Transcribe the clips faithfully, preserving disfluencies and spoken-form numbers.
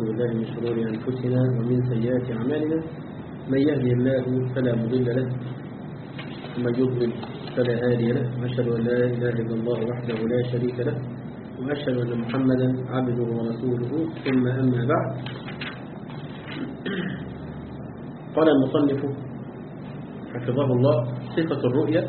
ونعوذ بالله من شرور أنفسنا ومن سيئات أعمالنا. من يهدي الله فلا مضل له ومن يضلل فلا هادي له، وأشهد أن لا إله إلا الله وحده لا شريك له، وأشهد أن محمدا عبده ورسوله. ثم أما بعد، قال المصنف حفظه الله: صفة الرؤية.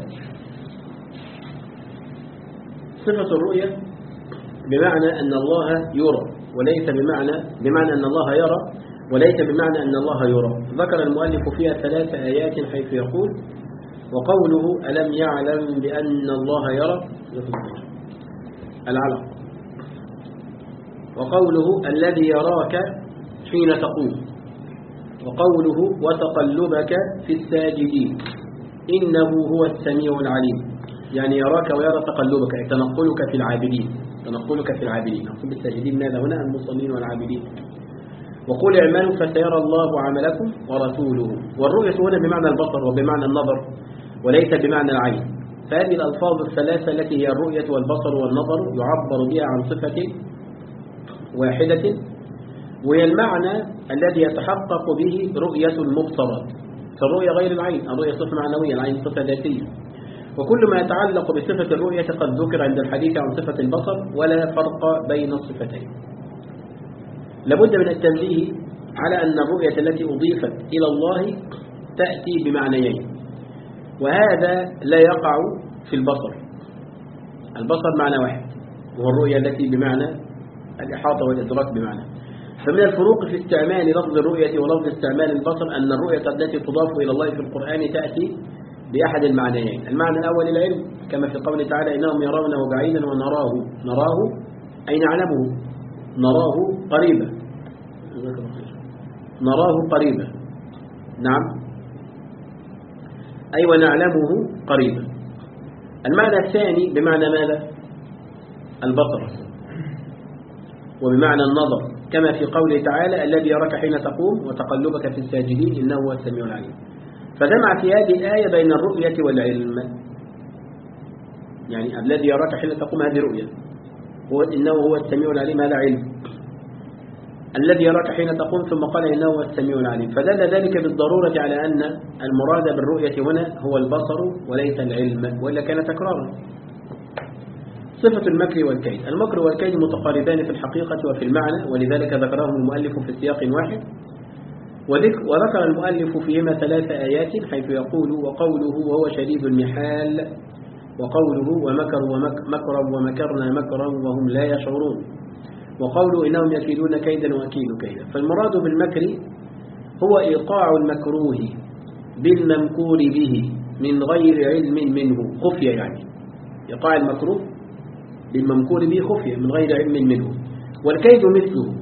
صفة الرؤية بمعنى أن الله يرى، وليس بمعنى بمعنى أن الله يرى وليس بمعنى أن الله يرى. ذكر المؤلف فيها ثلاث آيات حيث يقول: وقوله ألم يعلم بأن الله يرى العلق، وقوله الذي يراك حين تقوم، وقوله وتقلبك في الساجدين إنه هو السميع العليم، يعني يراك ويرى تقلبك، أي تنقلك في العابدين تنقلك في العابدين نقول بالساجدين ماذا هنا؟ المصلين والعابدين. وقل اعملوا فسيرى الله عملكم ورسوله. والرؤية هنا بمعنى البصر وبمعنى النظر وليس بمعنى العين. فهذه الألفاظ الثلاثة التي هي الرؤية والبصر والنظر يعبر بها عن صفة واحدة، وهي المعنى الذي يتحقق به رؤية المبصرات. فالرؤية غير العين، الرؤية صفة معنوية، العين صفة ذاتية. وكل ما يتعلق بصفة الرؤية قد ذكر عند الحديث عن صفة البصر، ولا فرق بين الصفتين. لابد من التنبيه على أن الرؤية التي أضيفت إلى الله تأتي بمعنيين، وهذا لا يقع في البصر. البصر معنى واحد، وهو الرؤية التي بمعنى الإحاطة والإدراك بمعنى. فمن الفروق في استعمال لفظ الرؤية ولفظ استعمال البصر أن الرؤية التي تضاف إلى الله في القرآن تأتي بأحد المعنيين. المعنى الأول العلم، كما في قوله تعالى: إنهم يرونه بعيدا ونراه نراه أي نعلمه، نراه قريبا نراه قريبا نعم أي ونعلمه قريبا. المعنى الثاني بمعنى ماذا؟ البصر، وبمعنى النظر، كما في قوله تعالى: الذي يراك حين تقوم وتقلبك في الساجدين إنه هو السميع العليم. فجمع في هذه الآية بين الرؤية والعلم، يعني الذي يراك حين تقوم هذه رؤية، هو إنه هو السميع العليم هذا علم. الذي يراك حين تقوم ثم قال إنه هو السميع العليم، فدل ذلك بالضرورة على أن المراد بالرؤية هنا هو البصر وليس العلم، وإلا كان تكرارا. صفة المكر والكيد. المكر والكيد متقاربان في الحقيقة وفي المعنى، ولذلك ذكرهم المؤلف في سياق واحد. وذكر المؤلف فيهما ثلاث آيات حيث يقول: وقوله وهو شديد المحال، وقوله ومكروا مكرا ومكرنا مكرا وهم لا يشعرون، وقوله إنهم يكيدون كيدا وأكيد كيدا. فالمراد بالمكر هو إيقاع المكروه بالممكور به من غير علم منه خفية، يعني إيقاع المكروه بالممكور به خفية من غير علم منه. والكيد مثله.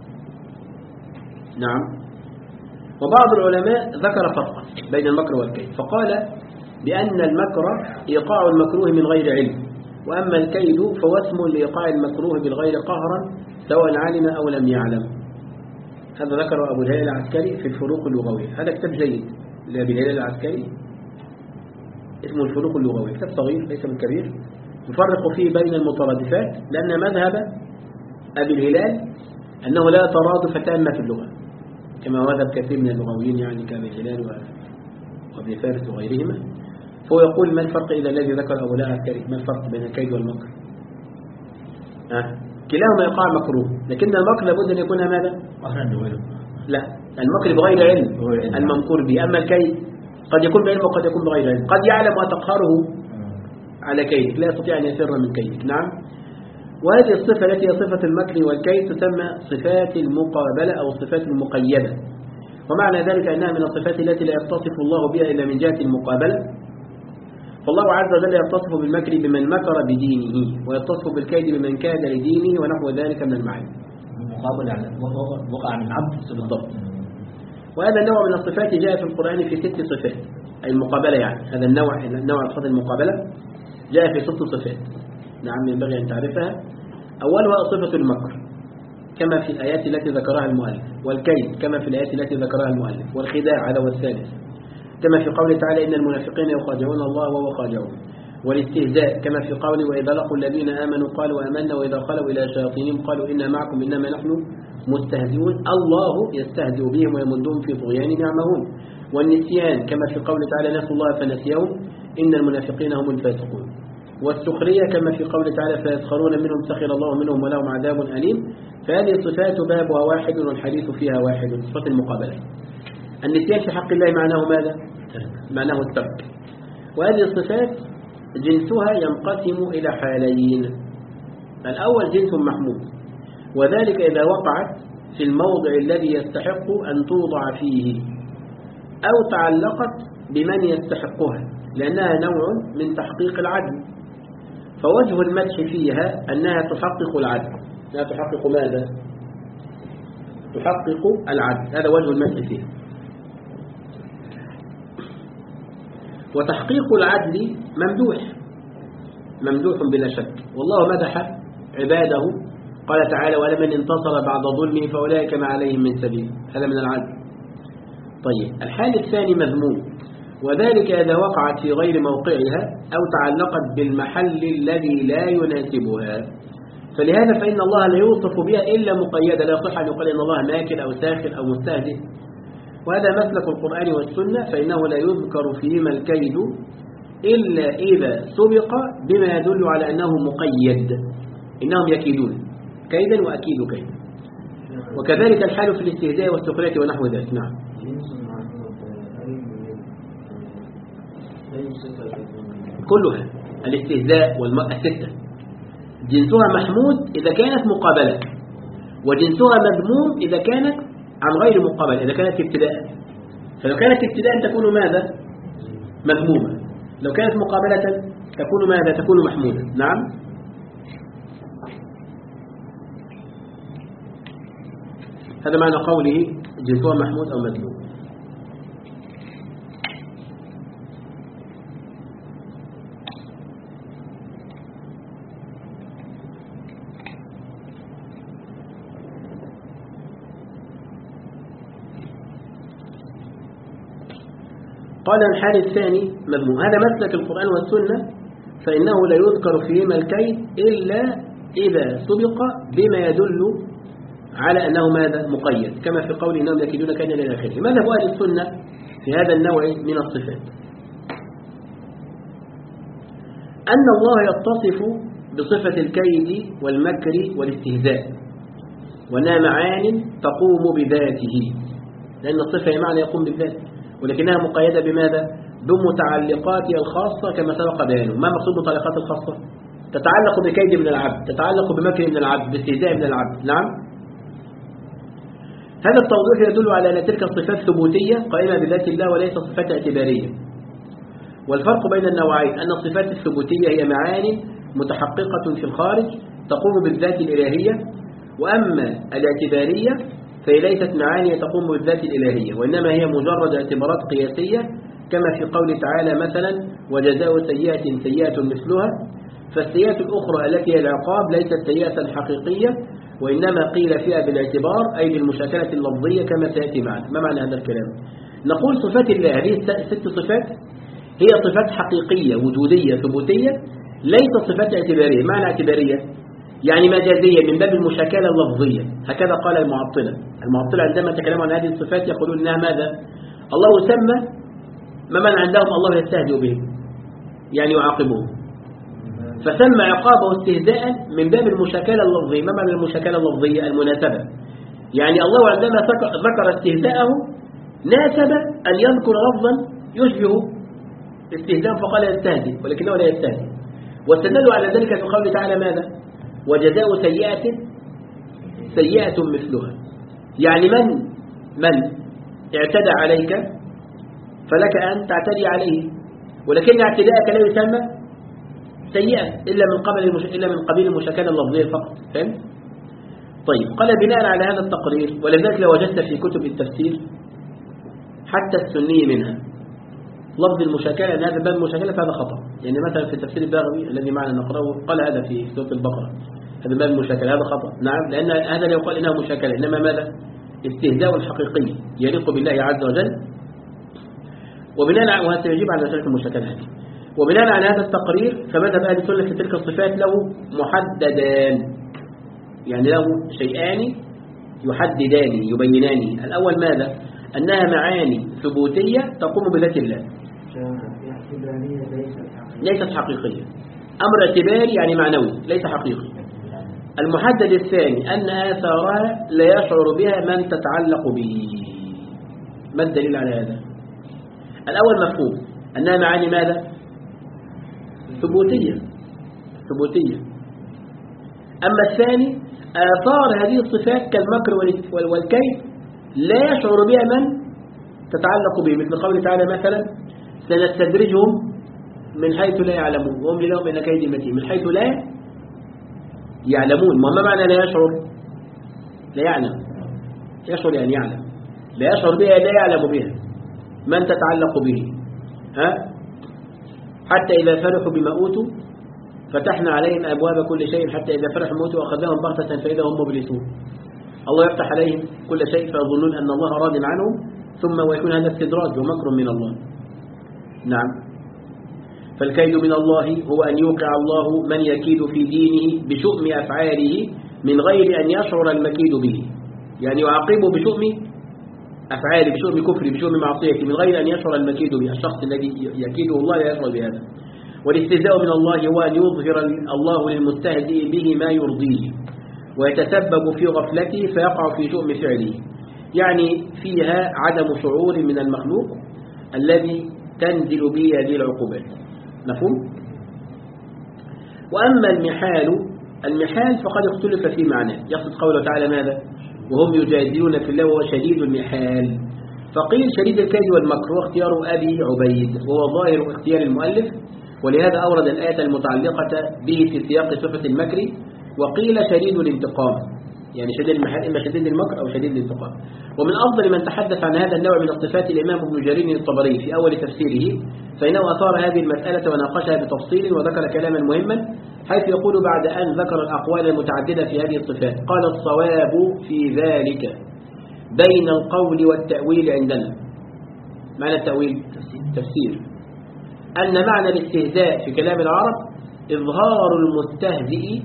نعم. وبعض العلماء ذكر فرقا بين المكر والكيد، فقال بأن المكر إيقاع المكروه من غير علم، وأما الكيد فهو اسم لإيقاع المكروه بالغير قهرا سواء علم أو لم يعلم. هذا ذكر أبو الهلال العسكري في الفروق اللغوية. هذا كتاب جيد لأبي الهلال العسكري اسمه الفروق اللغوية، كتاب صغير ليس بالكبير، يفرق فيه بين المترادفات، لأن مذهب أبي الهلال أنه لا ترادف تامة في اللغة، كما مذهب كثير من اللغويين يعني كأبي الهلال وابن فارس وغيرهما. فهو يقول: ما الفرق إذا الذي ذكر أبو الهلال العسكري؟ ما الفرق بين الكيد والمكر؟ أه؟ كلاهما إيقاع مكروه، لكن المكر لابد أن يكون ماذا؟ لا، المكر بغير علم الممكور به. أما الكيد قد يكون بعلم وقد يكون بغير علم، قد يعلم وتقهره على كيدك، لا يستطيع أن يسر من كيدك. نعم. وهذه الصفة التي هي صفة المكر والكيد تسمى صفات المقابلة أو الصفات المقيدة، ومعنى ذلك أنها من الصفات التي لا يتصف الله بها إلا من جهة المقابلة. فالله عز وجل يتصف بالمكر بمن مكر بدينه، ويتصف بالكيد بمن كاد لدينه، ونحو ذلك من المعاني. المقابلة يعني وقع من العبد بالضبط. وهذا النوع من الصفات جاء في القرآن في ست صفات، أي المقابلة، يعني هذا النوع النوع صفات المقابلة جاء في ست صفات. نعم، ينبغي أن تعرفها. أولها صفة المكر كما في الآيات التي ذكرها المؤلف، والكيد كما في الآيات التي ذكرها المؤلف، والخداع هذا هو الثالث، كما في قوله تعالى: إن المنافقين يخادعون الله وهو خادعهم. والاستهزاء كما في قوله وإذا لقوا الذين آمنوا قالوا آمنا وإذا خلوا إلى شياطينهم قالوا إنا معكم إنما نحن مستهزئون الله يستهزئ بهم ويمدهم في طغيانهم يعمهون. والنسيان كما في قوله تعالى نسوا الله فنسيهم إن المنافقين هم الفاسقون. والسخرية كما في قوله تعالى فيسخرون منهم سخر الله منهم ولهم عذاب أليم. فهذه الصفات بابها واحد والحديث فيها واحد، صفة المقابلة. النسيان في حق الله معناه ماذا؟ معناه الترك. وهذه الصفات جنسها ينقسم إلى حالين. الأول جنس محمود، وذلك إذا وقعت في الموضع الذي يستحق أن توضع فيه أو تعلقت بمن يستحقها لأنها نوع من تحقيق العدل. فوجه المدح فيها أنها تحقق العدل. أنها تحقق ماذا؟ تحقق العدل، هذا وجه المدح فيها. وتحقيق العدل ممدوح ممدوح بلا شك، والله مدح عباده قال تعالى ولمن انتصر بعد ظلمه فأولئك ما عليهم من سبيل، هذا من العدل. طيب الحال الثاني مذموم، وذلك إذا وقعت في غير موقعها أو تعلقت بالمحل الذي لا يناسبها. فلهذا فإن الله لا يوصف بها إلا مقيدة، لا يصح أن يقال إن الله ماكر أو ساخر أو مستهزئ. وهذا مسلك القرآن والسنة، فإنه لا يذكر فيهما الكيد إلا إذا سبق بما يدل على أنه مقيد، إنهم يكيدون كيدا وأكيد كيدا. وكذلك الحال في الاستهزاء والسخرية ونحو ذلك. نعم. كلها الاستهزاء والستة جنسها محمود إذا كانت مقابلة، وجنسها مذموم إذا كانت عن غير مقابلة، إذا كانت ابتداء. فلو كانت ابتداء تكون ماذا؟ مذمومة. لو كانت مقابلة تكون ماذا؟ تكون محمودة. نعم. هذا معنى قوله جنسها محمود أو مذموم. قال الحال الثاني مذموم، هذا مسلك القرآن والسنة، فإنه لا يذكر فيهما الكيد إلا إذا سبق بما يدل على أنه ماذا؟ مقيد، كما في قول إنهم يكيدون كيدا إلى آخره. ماذا هو أهل السنة في هذا النوع من الصفات؟ أن الله يتصف بصفة الكيد والمكر والاستهزاء، وأنها معان تقوم بذاته، لأن الصفة هي معنى يقوم بالذات، ولكنها مقيدة بماذا؟ بمتعلقاتها الخاصة كما سبق بيانه. ما مقصود متعلقات الخاصة؟ تتعلق بكيد من العبد، تتعلق بمكر من العبد، باستهزاء من العبد. نعم. هذا التوضيح يدل على أن تلك الصفات ثبوتية قائمة بذات الله وليس صفات اعتبارية. والفرق بين النوعين أن الصفات الثبوتية هي معاني متحققة في الخارج تقوم بالذات الإلهية، وأما الاعتبارية فهي ليست معاني تقوم بالذات الإلهية، وإنما هي مجرد اعتبارات قياسية، كما في قول تعالى مثلا وجزاء سيئة سيئة مثلها. فالسيئة الأخرى التي هي العقاب ليست سيئة حقيقية، وإنما قيل فيها بالاعتبار أي بالمشاكلة اللفظية كما سيأتي معنا. ما معنى هذا الكلام؟ نقول صفات الله هذه الست صفات هي صفات حقيقية وجودية ثبوتية، ليست صفات اعتبارية. معنى اعتبارية يعني مجازية من باب المشاكلة اللفظية، هكذا قال المعطلة. المعطلة عندما تكلموا عن هذه الصفات يقولون إنها ماذا؟ الله سمى ما من عندهم الله يستهزئ به، يعني يعاقبهم، فسمى عقابه استهزاء من باب المشاكلة اللفظية. ما معنى المشاكلة اللفظية؟ المناسبة، يعني الله عندما ذكر استهزاءه ناسب أن يذكر لفظا يشبه استهزاء فقال يستهزئ، ولكنه لا يستهزئ. واستدلوا على ذلك في قوله تعالى ماذا؟ وجزاء سيئة سيئة مثلها، يعني من من اعتدى عليك فلك أن تعتدي عليه، ولكن اعتداءك لا يسمى سيئة إلا من قبل المش... إلا من قبيل المشاكلة اللفظية فقط. فهم؟ طيب قال بناء على هذا التقرير، ولذلك لو وجدت في كتب التفسير حتى السني منها لفظ المشاكلة أن هذا باب المشاكلة فهذا خطأ. يعني مثلا في تفسير الباغوي الذي معنا نقرأه قال هذا في سورة البقرة هذا باب المشاكلة، هذا خطأ. نعم، لأن هذا لا يقال إنها مشاكلة، إنما ماذا؟ استهزاء حقيقي يليق بالله عز وجل، وبناء وهذا يجيب على ذلك المشاكلة هذه. وبناء على هذا التقرير فمذهب أهل السنة في تلك الصفات له محددان، يعني له شيئان يحددان يبينان. الأول ماذا؟ أنها معاني ثبوتية تقوم بذات الله ليست حقيقية، أمر اعتباري يعني معنوي ليس حقيقي. المحدد الثاني أن آثارها لا يشعر بها من تتعلق به. ما الدليل على هذا؟ الأول مفهوم أنها معاني ماذا؟ ثبوتية ثبوتية. أما الثاني آثار هذه الصفات كالمكر والكيد لا يشعر بها من تتعلق به، مثل قوله تعالى مثلا سنستدرجهم من حيث لا يعلمون وهم لهم إلى كيد متين. من حيث لا يعلمون، ما معنى لا يشعر؟ لا يعلم. يشعر يعني يعلم، لا يشعر بها لا يعلم بها من تتعلق به. ها؟ حتى إذا فرحوا بما أوتوا فتحنا عليهم أبواب كل شيء حتى إذا فرحوا موتوا أخذهم بغتة فإذا هم مبلسون. الله يفتح عليهم كل شيء فيظنون أن الله راض عنهم ثم ويكون هذا استدراج ومكر من الله. نعم. فالكيد من الله هو أن يوقع الله من يكيد في دينه بشؤم أفعاله من غير أن يشعر المكيد به، يعني يعاقبه بشؤم أفعاله بشؤم كفره بشؤم معصيته من غير أن يشعر المكيد به. الشخص الذي يكيده الله لا يشعر بهذا. والاستهزاء من الله هو أن يظهر الله للمستهزئ به ما يرضيه ويتسبب في غفلته فيقع في شؤم فعله، يعني فيها عدم شعور من المخلوق الذي تنزل به هذه العقوبات. مفهوم؟ وأما المحال المحال فقد اختلف في معناه، يقصد قوله تعالى ماذا؟ وهم يجادلون في الله وهو شديد المحال. فقيل شديد الكيد والمكر واختيار أبي عبيد وهو ظاهر اختيار المؤلف، ولهذا أورد الآية المتعلقة به في سياق صفة المكر. وقيل شديد الانتقام، يعني شديد المحال إما شديد المكر أو شديد الانتقام. ومن أفضل من تحدث عن هذا النوع من الصفات الإمام ابن جرير الطبري في أول تفسيره، فإنه أثار هذه المسألة وناقشها بتفصيل وذكر كلاما مهما، حيث يقول بعد أن ذكر الأقوال المتعددة في هذه الصفات قال الصواب في ذلك بين القول والتأويل عندنا. معنى التأويل تفسير أن معنى الاستهزاء في كلام العرب إظهار المستهزئ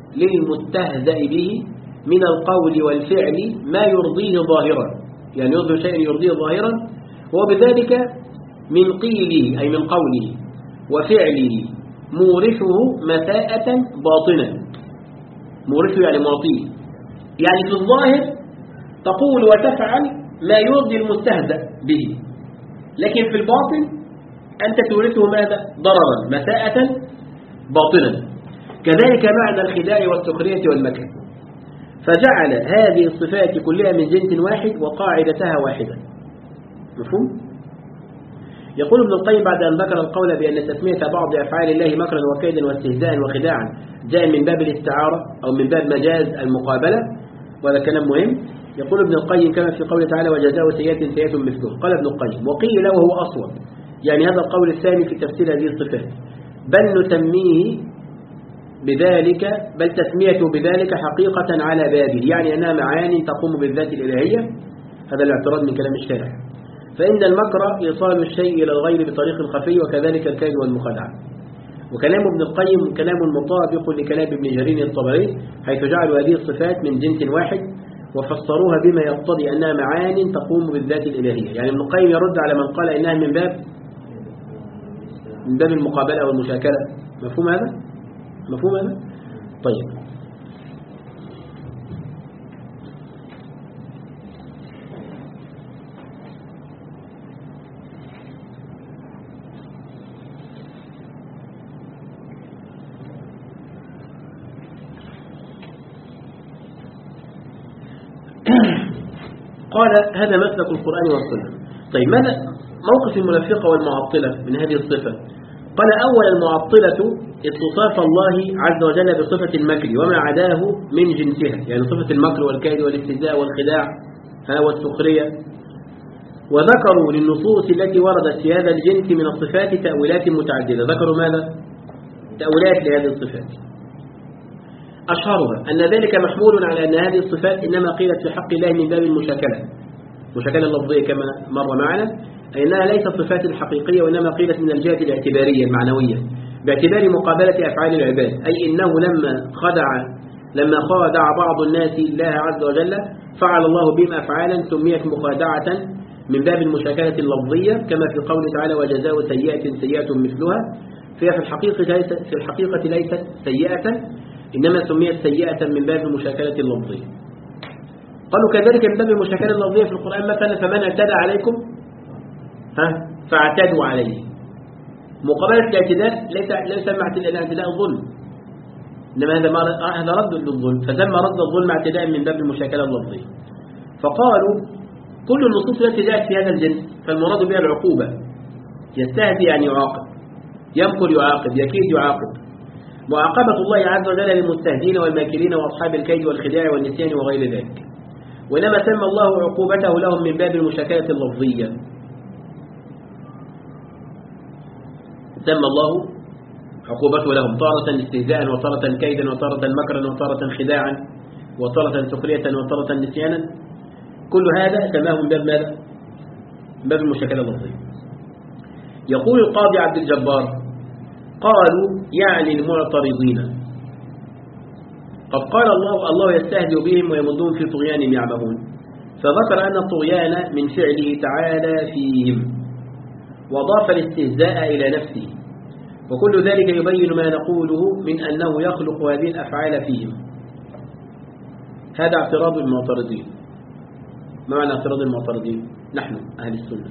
للمستهزأ به من القول والفعل ما يرضيه ظاهرا، يعني يظهر شيء يرضيه ظاهرا، وبذلك من قيله أي من قوله وفعله مورثه مساءة باطنا. مورثه يعني معطيه، يعني في الظاهر تقول وتفعل ما يرضي المستهزأ به، لكن في الباطن أنت تورثه ماذا؟ ضررا مساءة باطنا. كذلك معنى الخداع والسخرية والمكر، فجعل هذه الصفات كلها من جنس واحد وقاعدتها واحدة. مفهوم؟ يقول ابن القيم بعد أن ذكر القول بأن تسمية بعض أفعال الله مكرا وكيدا واستهزاء وخداعا جاء من باب الاستعارة أو من باب مجاز المقابلة، وهذا كلام مهم. يقول ابن القيم كما في قوله تعالى وجزاء سيئة سيئة مثله. قال ابن القيم وقيل وهو أصوب، يعني هذا القول الثاني في تفسير هذه الصفات، بل نسميه بذلك بل تسميته بذلك حقيقة على بابه، يعني أنها معاني تقوم بالذات الإلهية. هذا الاعتراض من كلام الشارح. فإن المكر إيصال الشيء إلى الغير بطريق خفي، وكذلك الكيد والمخادعة. وكلام ابن القيم كلام مطابق لكلام ابن جرير الطبري، حيث جعلوا هذه الصفات من جنس واحد وفسروها بما يقتضي أنها معاني تقوم بالذات الإلهية. يعني ابن القيم يرد على من قال إنها من باب من باب المقابلة والمشاكلة. مفهوم هذا؟ مفهوم هذا؟ طيب. قال هذا مسلك القرآن والسنة. طيب ماذا موقف المنافقة والمعطلة من هذه الصفة؟ قال أول المعطلة اتصاف الله عز وجل بصفة المكر وما عداه من جنسها، يعني صفة المكر والكيد والاستهزاء والخداع والسخرية. وذكروا للنصوص التي وردت في هذا الجنس من الصفات تأويلات متعددة. ذكروا ماذا؟ تأويلات لهذه الصفات، أشهرها أن ذلك محمول على أن هذه الصفات إنما قيلت في حق الله من باب المشاكلة، مشاكلة لفظية كما مر معنا، أي أنها ليست صفات حقيقية وإنما قيلت من الجهة الاعتبارية المعنوية باعتبار مقابلة أفعال العباد، أي إنه لما خدع لما خادع بعض الناس الله عز وجل فعل الله بهم أفعالا سميت مخادعة من باب المشاكلة اللفظية، كما في قوله تعالى وجزاء سيئة سيئة مثلها، فهي في الحقيقة ليست في الحقيقة ليست سيئة إنما سميت سيئة من باب المشاكلة اللفظية. قالوا كذلك من باب المشاكلة اللفظية في القرآن مثلا فمن اعتدى عليكم ها فاعتدوا عليه. مقابلة الاعتداء ليس ليس مع الاعتداء الظلم، إنما هذا هذا رد للظلم، فذم رد الظلم اعتداء من باب المشاكلة اللفظية. فقالوا كل النصوص التي جاءت في هذا الجنس فالمراد بها العقوبة، يستهدي أن يعاقب، يمكر يعاقب، يكيد يعاقب. معاقبة الله عز وجل للمستهدين والماكرين وأصحاب الكيد والخداع والنسيان وغير ذلك، وإنما سمى الله عقوبته لهم من باب المشاكلة اللفظية. سمى الله عقوبته لهم تارة استهزاء وتارة كيدا وتارة مكرا وتارة خداعا وتارة سخرية وتارة نسيانا، كل هذا سماه من باب ماذا؟ من باب المشاكلة اللفظية. يقول القاضي عبد الجبار قالوا يعني المعترضين قد قال الله الله يستهزئ بهم ويمدون في طغيانهم يعمهون، فذكر أن الطغيان من فعله تعالى فيهم وضاف الاستهزاء إلى نفسه، وكل ذلك يبين ما نقوله من أنه يخلق هذه الأفعال فيهم. هذا اعتراض المعترضين. ما معنى اعتراض المعترضين؟ نحن أهل السنة.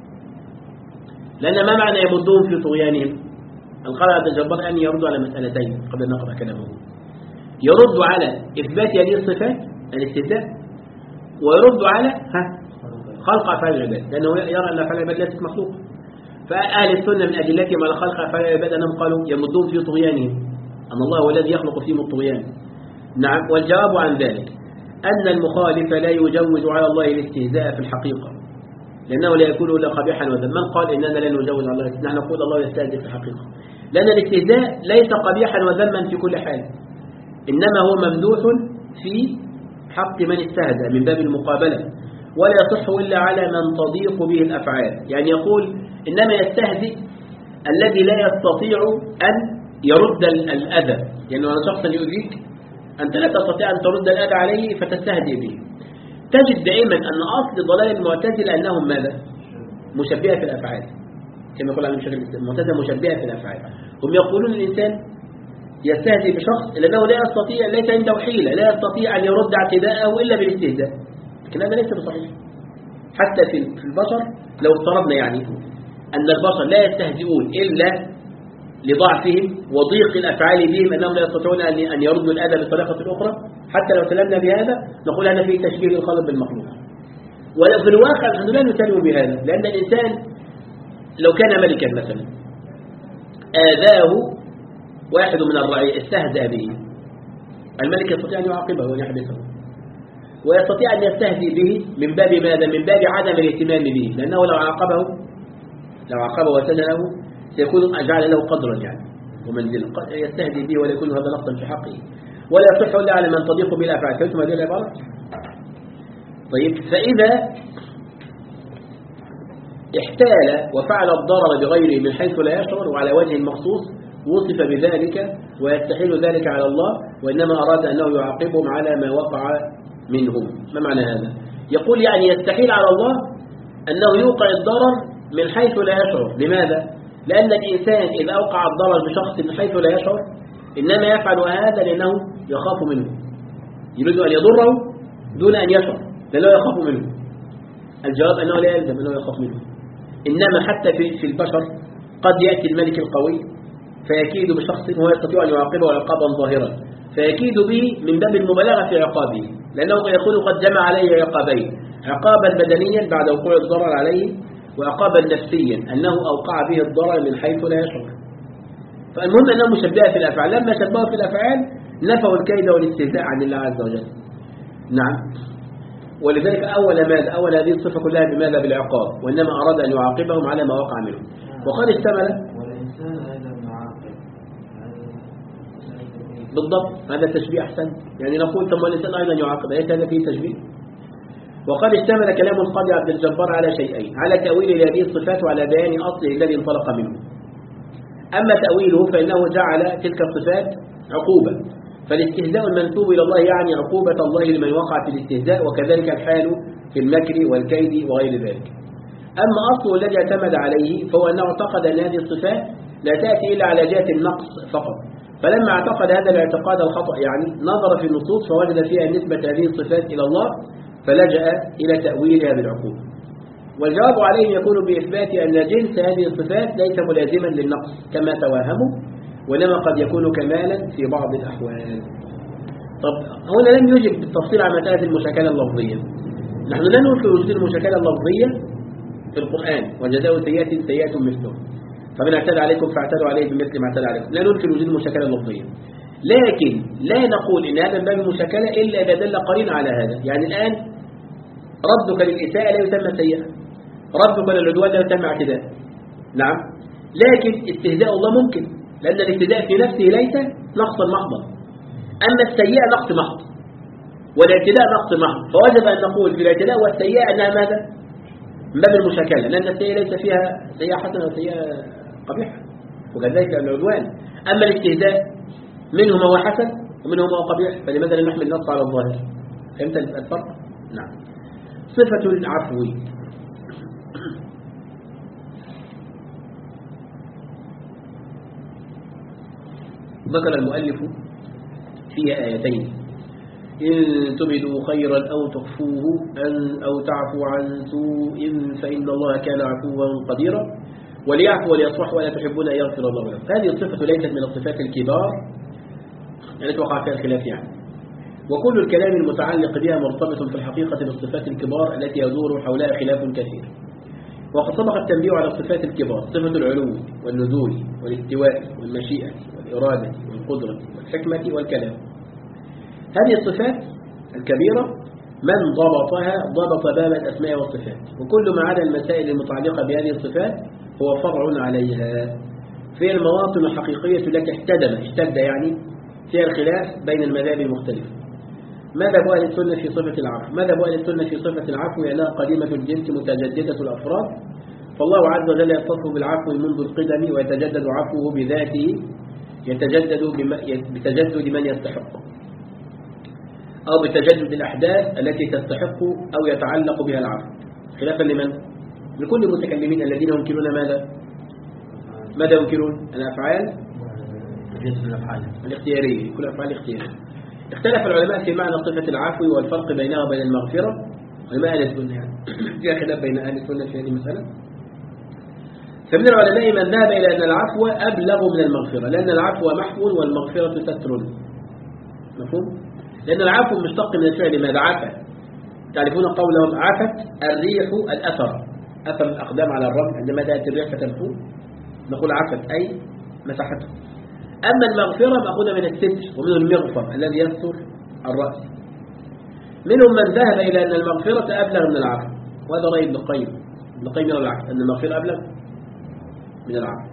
لأن ما معنى يمدون في طغيانهم؟ القاضي عبد الجبار أن يرد على مسألتين قبل أن نقرأ كلامه. يرد على إثبات هذه الصفات الاستهزاء، ويرد على ها خلق أفعال العباد، لأنه يرى أن أفعال العباد ليست مخلوقة. فأهل السنة من أدلتهم على خلق أفعال العباد أنهم قالوا يمدون في طغيانهم، أن الله هو الذي يخلق فيهم الطغيان. نعم، والجواب عن ذلك أن المخالف لا يجوز على الله الاستهزاء في الحقيقة، لأنه لا يكون إلا قبيحا وذما. من قال إننا لا نجوز على الله؟ نحن نقول الله يستهزئ في الحقيقة، لأن الاستهزاء ليس قبيحا وذما في كل حال، إنما هو ممدوح في حق من استهزأ من باب المقابلة، ولا يصح إلا على من تضيق به الأفعال. يعني يقول إنما يستهزئ الذي لا يستطيع أن يرد الأذى، يعني أنا شخصا يؤذيك أنت لا تستطيع أن ترد الأذى عليه فتستهزئ به. تجد دائما أن أصل ضلال المعتزلة أنهم ماذا؟ مشبهة في الأفعال، كما يقول عن المعتزلة مشبهة في الأفعال. هم يقولون الإنسان يستهزئ بشخص لأنه لا يستطيع، ليس عنده حيلة، لا يستطيع أن يرد اعتداءه إلا بالاستهزاء، لكن هذا ليس بصحيح. حتى في البشر لو افترضنا يعني أن البشر لا يستهزئون إلا لضعفهم وضيق الأفعال بهم، أنهم لا يستطيعون أن يردوا الأذى بطريقة أخرى، حتى لو سلمنا بهذا نقول هذا فيه تشبيه الخالق بالمخلوق. وفي الواقع نحن لا نسلم بهذا، لأن الإنسان لو كان ملكا مثلا آذاه واحد من الرعية استهزأ به، الملك يستطيع أن يعاقبه ويحبسه، ويستطيع أن يستهزئ به من باب ماذا؟ من باب عدم الاهتمام به، لأنه لو عاقبه لو عاقبه وسجنه سيكون أجعل له قدرا يعني ومنزلا يستهزئ به ولا يكون هذا نقصا في حقه، ولا يصح إلا على من تضيق به الأفعال. فهمتم هذه العبارة؟ طيب، فإذا احتال وفعل الضرر بغيره من حيث لا يشعر وعلى وجه مخصوص وصف بذلك ويستحيل ذلك على الله، وإنما أراد أنه يعاقبهم على ما وقع منهم. ما معنى هذا؟ يقول يعني يستحيل على الله أنه يوقع الضرر من حيث لا يشعر. لماذا؟ لأن الإنسان إذا أوقع الضرر بشخص من حيث لا يشعر إنما يفعل هذا لأنه يخاف منه، يريد أن يضره دون أن يشعر لأنه يخاف منه. الجواب أنه لا يلزم أنه يخاف منه، إنما حتى في في البشر قد يأتي الملك القوي فيكيد بشخص وهو يستطيع أن يعاقبه عقابا ظاهرا، فيكيد به من باب المبالغة في عقابه، لأنه يكون قد جمع عليه عقابين: عقابا بدنيا بعد وقوع الضرر عليه، وعقابا نفسيا أنه أوقع به الضرر من حيث لا يشعر. فالمهم أنه مشبهة في الأفعال، لما شبهوا في الأفعال نفوا الكيد والاستهزاء عن الله عز وجل. نعم، ولذلك أول ماذا؟ أول هذه الصفة كلها بماذا؟ بالعقاب، وإنما أراد أن يعاقبهم على ما وقع منهم. وقد اشتمل بالضبط، هذا تشبيه أحسن. يعني نقول ثم الإنسان أيضا يعاقب، هل هذا فيه تشبيه؟ وقد اشتمل كلام القاضي عبد الجبار على شيئين: على تأويل هذه الصفات وعلى بيان أصله الذي انطلق منه. أما تأويله فإنه جعل تلك الصفات عقوبة، فالاستهزاء المنسوب إلى الله يعني عقوبة الله لمن وقع في الاستهزاء، وكذلك الحال في المكر والكيد وغير ذلك. أما أصله الذي اعتمد عليه فهو أنه اعتقد أن هذه الصفات لا تأتي إلا على جهة النقص فقط، فلما اعتقد هذا الاعتقاد الخطأ يعني نظر في النصوص فوجد فيها نسبة هذه الصفات إلى الله، فلجأ إلى تأويلها بالعقوبة. والجواب عليه يكون بإثبات أن جنس هذه الصفات ليس ملازما للنقص كما توهموا، وإنما قد يكون كمالا في بعض الأحوال. طب هنا لم يجب بالتفصيل عن مسألة المشاكلة اللفظية. نحن لا ننكر وجود المشاكلة اللفظية في القرآن، وجزاء سيئة سيئة مثله، فمن اعتدى عليكم فاعتدوا عليه بمثل ما اعتدى عليكم. لا ننكر وجود المشاكلة اللفظية، لكن لا نقول إن هذا باب المشاكلة إلا إذا دل قرين على هذا. يعني الآن ردك للإساءة لا يسمى سيئة، ردك للعدوان لا يسمى اعتداء. نعم، لكن استهزاء الله ممكن، لأن الاستهزاء في نفسه ليس نقصا محضا، أما السيئة نقص محض والاعتداء نقص محض، فوجب أن نقول في الاعتداء والسيئة أنها ماذا؟ من باب المشاكلة، لأن السيئة ليس فيها سيئة حسنة وسيئة قبيحة، وكذلك العدوان. أما الاستهزاء منه ما هو حسن ومنه ما هو قبيح، فلماذا لا نحمل النص على الظاهر؟ فهمت الفرق؟ نعم. صفة العفو. ذكر المؤلف فيها آيتين: إن تبدوا خيرا أو تخفوه أن أو تعفو عن سوء فإن الله كان عفوا قديرا، وليعفو وليصفح ولا تحبون أن يغفر الله لكم. هذه الصفة ليست من الصفات الكبار التي وقع فيها الخلاف يعني، وكل الكلام المتعلق بها مرتبط في الحقيقة بالصفات الكبار التي يدور حولها خلاف كثير. وقد سبق التنبيه على الصفات الكبار: صفة العلو والنزول والاستواء والمشيئة والإرادة والقدرة والحكمة والكلام. هذه الصفات الكبيرة من ضبطها ضبط باب الأسماء والصفات، وكل ما عدا المسائل المتعلقة بهذه الصفات هو فرع عليها. في المواطن الحقيقية التي احتدم اشتد يعني فيها الخلاف بين المذاهب المختلفة. مذهب أهل السنة في صفة العفو مذهب أهل السنة في صفة العفو أنها قديمة الجنس متجددة الأفراد، فالله عز وجل يتصف بالعفو منذ القدم، ويتجدد عفوه بذاته يتجدد بتجدد من يستحق، أو بتجدد الأحداث التي تستحق أو يتعلق بها العفو، خلافا لمن؟ لكل المتكلمين الذين ينكرون ماذا؟ ماذا ينكرون؟ الأفعال الاختيارية، كل أفعال اختيارية. اختلف العلماء في معنى صفة العفو والفرق بينها وبين المغفرة، علماء أهل السنة يعني فيها خلاف بين أهل السنة في هذه المسألة. فمن العلماء من ذهب إلى أن العفو أبلغ من المغفرة، لأن العفو محو والمغفرة ستر. مفهوم؟ لأن العفو مشتق من الفعل ماذا؟ عفا. تعرفون قولهم عفت الريح الأثر، أثر الأقدام على الرمل، عندما تأتي الريح فتنفو نقول عفت أي مسحته. أما المغفرة مأخوذة من الستر، ومنه المغفر الذي يستر الرأس. منهم من ذهب إلى أن المغفرة أبلغ من العفو، وهذا رأي ابن القيم. ابن القيم يرى العكس، أن المغفرة أبلغ من العفو،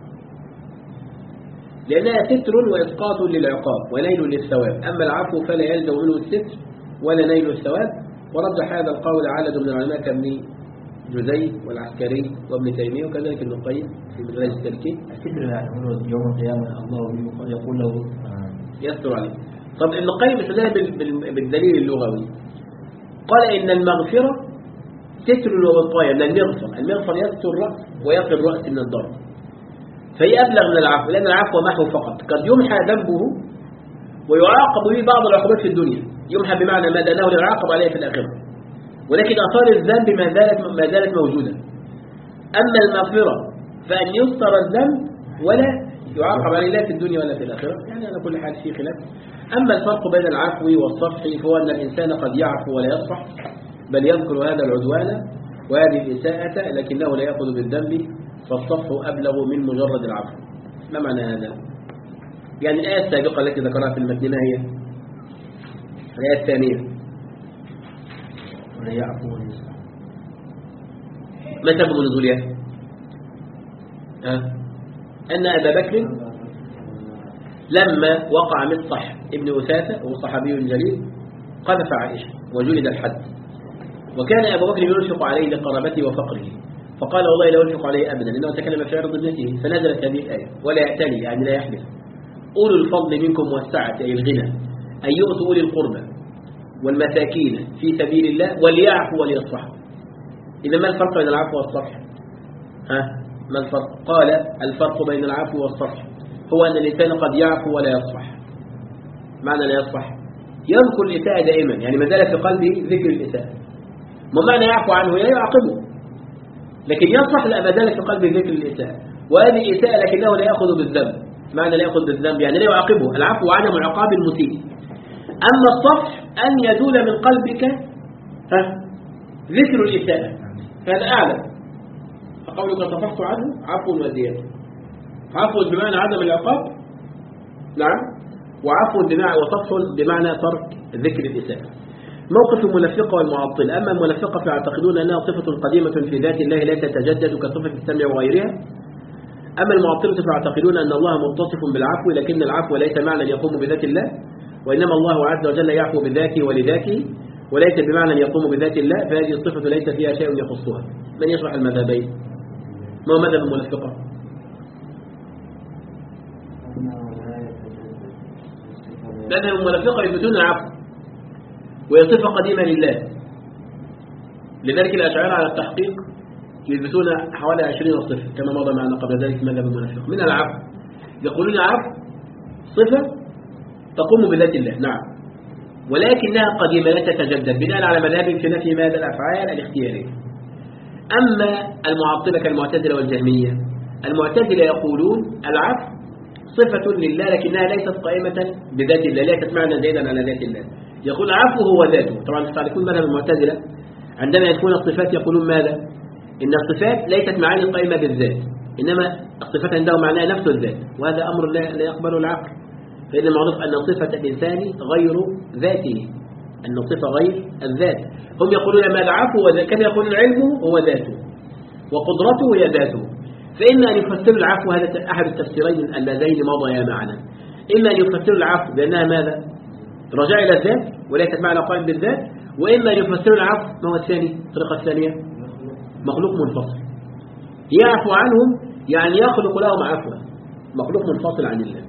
لأنها ستر وإسقاط للعقاب ونيل للثواب، أما العفو فلا يلزم منه الستر ولا نيل الثواب. ورجح هذا القول عدد من العلماء كابن جزي والعسكري وابن تيمية وكذلك ابن القيم في مدرج التركي. الستر يعني يوم القيامة الله يقول له يستر عليه. طب ابن القيم استدل بالدليل اللغوي، قال إن المغفرة ستر ووقاية من المغفر. المغفر يستر الرأس ويقي الرأس من الضرب، فهي أبلغ من العفو، لأن العفو محو فقط، قد يمحى ذنبه ويعاقب به بعض العقوبات في الدنيا، يمحى بمعنى ماذا؟ أنه يعاقب عليه في الآخرة، ولكن أثار الذنب ما زالت ما زالت موجودة. أما المغفرة فأن يستر الذنب ولا يعاقب عليه لا في الدنيا ولا في الآخرة، يعني على كل حال في خلاف. أما الفرق بين العفو والصفح فهو أن الإنسان قد يعفو ولا يصفح، بل يذكر هذا العدوان وهذه الإساءة لكنه لا يأخذ بالذنب، فالصفح أبلغ من مجرد العفو. ما معنى هذا؟ يعني الآية السابقة التي ذكرها في المتن ما هي؟ الآية الثانية ولا يعفو ولا يصفح، ما سبب نزولها؟ أه؟ أن أبا بكر لما وقع مصطح ابن أثاثة وهو صحابي جليل قذف عائشة وجلد الحد، وكان أبو بكر ينفق عليه لقرابته وفقره، فقال والله لا أنفق عليه أبدا لأنه تكلم في عرض ابنته، فنزلت هذه الآية ولا يأتلي يعني لا يحلف أولو الفضل منكم والسعة أي الغنى أن يؤتوا أولي القربى والمساكين في سبيل الله وليعفوا وليصفحوا. إذا ما الفرق بين العفو والصفح؟ ها ما الفرق؟ قال الفرق بين العفو والصفح هو أن الإنسان قد يعفو ولا يصفح. معنى لا يصفح يذكر الإساءة دائما، يعني ما زال في قلبه ذكر الإساءة، ما معنى يعفو عنه لا يعاقبه، لكن يصفح لا ما زال في قلبه ذكر الإساءة، وهذه إساءة لكنه لا يأخذ بالذنب. معنى لا يأخذ بالذنب يعني لا يعاقبه، العفو عدم عقاب المسيء. أما الصفح أن يزول من قلبك ها ذكر الإساءة، هذا أعلى. فقولك صفحت عنه عفو وزيادة، عفو بمعنى عدم العقاب نعم، وعفو بمعنى وصفح بمعنى ترك ذكر الإساءة. موقف المنافقة والمعطلة. أما المنافقة فيعتقدون أنها صفة قديمة في ذات الله لا تتجدد كصفة السمع وغيرها. أما المعطلة فيعتقدون أن الله متصف بالعفو، لكن العفو ليس معنى يقوم بذات الله، وإنما الله عز وجل يعفو بذاته ولذاته وليس بمعنى يقوم بذات الله، فهذه الصفة ليس فيها شيء يخصها. من يشرح المذهبين؟ ما هو مذهب المنافقة؟ مذهب المنافقة يثبتون العفو وهي صفة قديمة لله، لذلك الأشاعرة على التحقيق يثبتون حوالي عشرين صفة كما مضى معنا قبل ذلك. مذهب المنافق من العفو يقولون العفو صفة تقوم بذات الله نعم، ولكنها قديمة لا تتجدد بناء على مذهب في نفي ماذا الأفعال الاختيارية. أما المعطلة كالمعتزلة والجهمية، المعتزلة يقولون العفو صفة لله لكنها ليست قائمة بذات الله، ليست معنى زائدا على ذات الله. يقول العفو هو ذاته. طبعا تعرفون مذهب المعتزلة عندما يكون الصفات يقولون ماذا؟ إن الصفات ليست معاني قائمة بالذات، إنما الصفات عندهم معناها نفس الذات، وهذا أمر لا يقبله العقل. فإن المعروف أن صفة الإنسان غير ذاته، أن صفة غير الذات. هم يقولون ما العفو كما يقول العلم هو ذاته وقدرته هي ذاته. فإما أن يفسر العفو، هذا أحد التفسيرين اللذين مضيا معنا، إما أن يفسر العفو بأنها ماذا؟ رجع إلى الذات وليست معنى قائم بالذات، وإما أن يفسر العفو ما هو الثاني؟ الطريقة الثانية مخلوق منفصل يعفو عنهم، يعني يخلق لهم عفوا، مخلوق منفصل عن الله.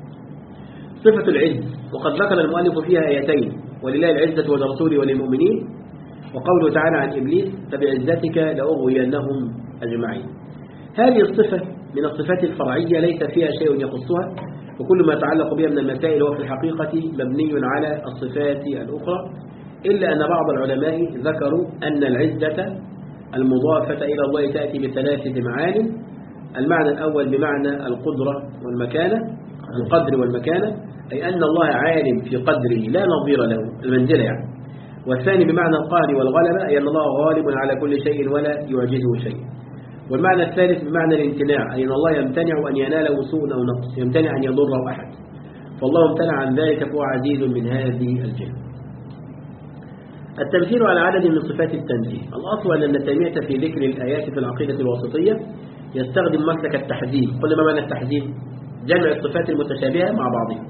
صفة العز، وقد ذكر المؤلف فيها آيتين، ولله العزة ولرسوله وللمؤمنين، وقوله تعالى عن إبليس فبعزتك لأغوينهم أجمعين. هذه الصفة من الصفات الفرعية ليس فيها شيء يخصها، وكل ما يتعلق بها من المسائل هو في الحقيقة مبني على الصفات الأخرى، إلا أن بعض العلماء ذكروا أن العزة المضافة إلى الله تأتي بثلاثة معاني. المعنى الأول بمعنى القدرة والمكانة، القدر والمكانة، أي أن الله عالم في قدره لا نظير له المنزلة يعني. والثاني بمعنى القهر والغلبة، أي أن الله غالب على كل شيء ولا يعجزه شيء. والمعنى الثالث بمعنى الامتناع، أي أن الله يمتنع أن يناله سوء أو نقص، يمتنع أن يضره أحد، فالله امتنع عن ذلك فهو عزيز من هذه الجهة. التمثيل على عدد من صفات التنزيه. الأصل أن التيمية في ذكر الآيات في العقيدة الواسطية يستخدم مسلك التحزيم. قلنا ما معنى التحزيم؟ جمع الصفات المتشابهة مع بعضها،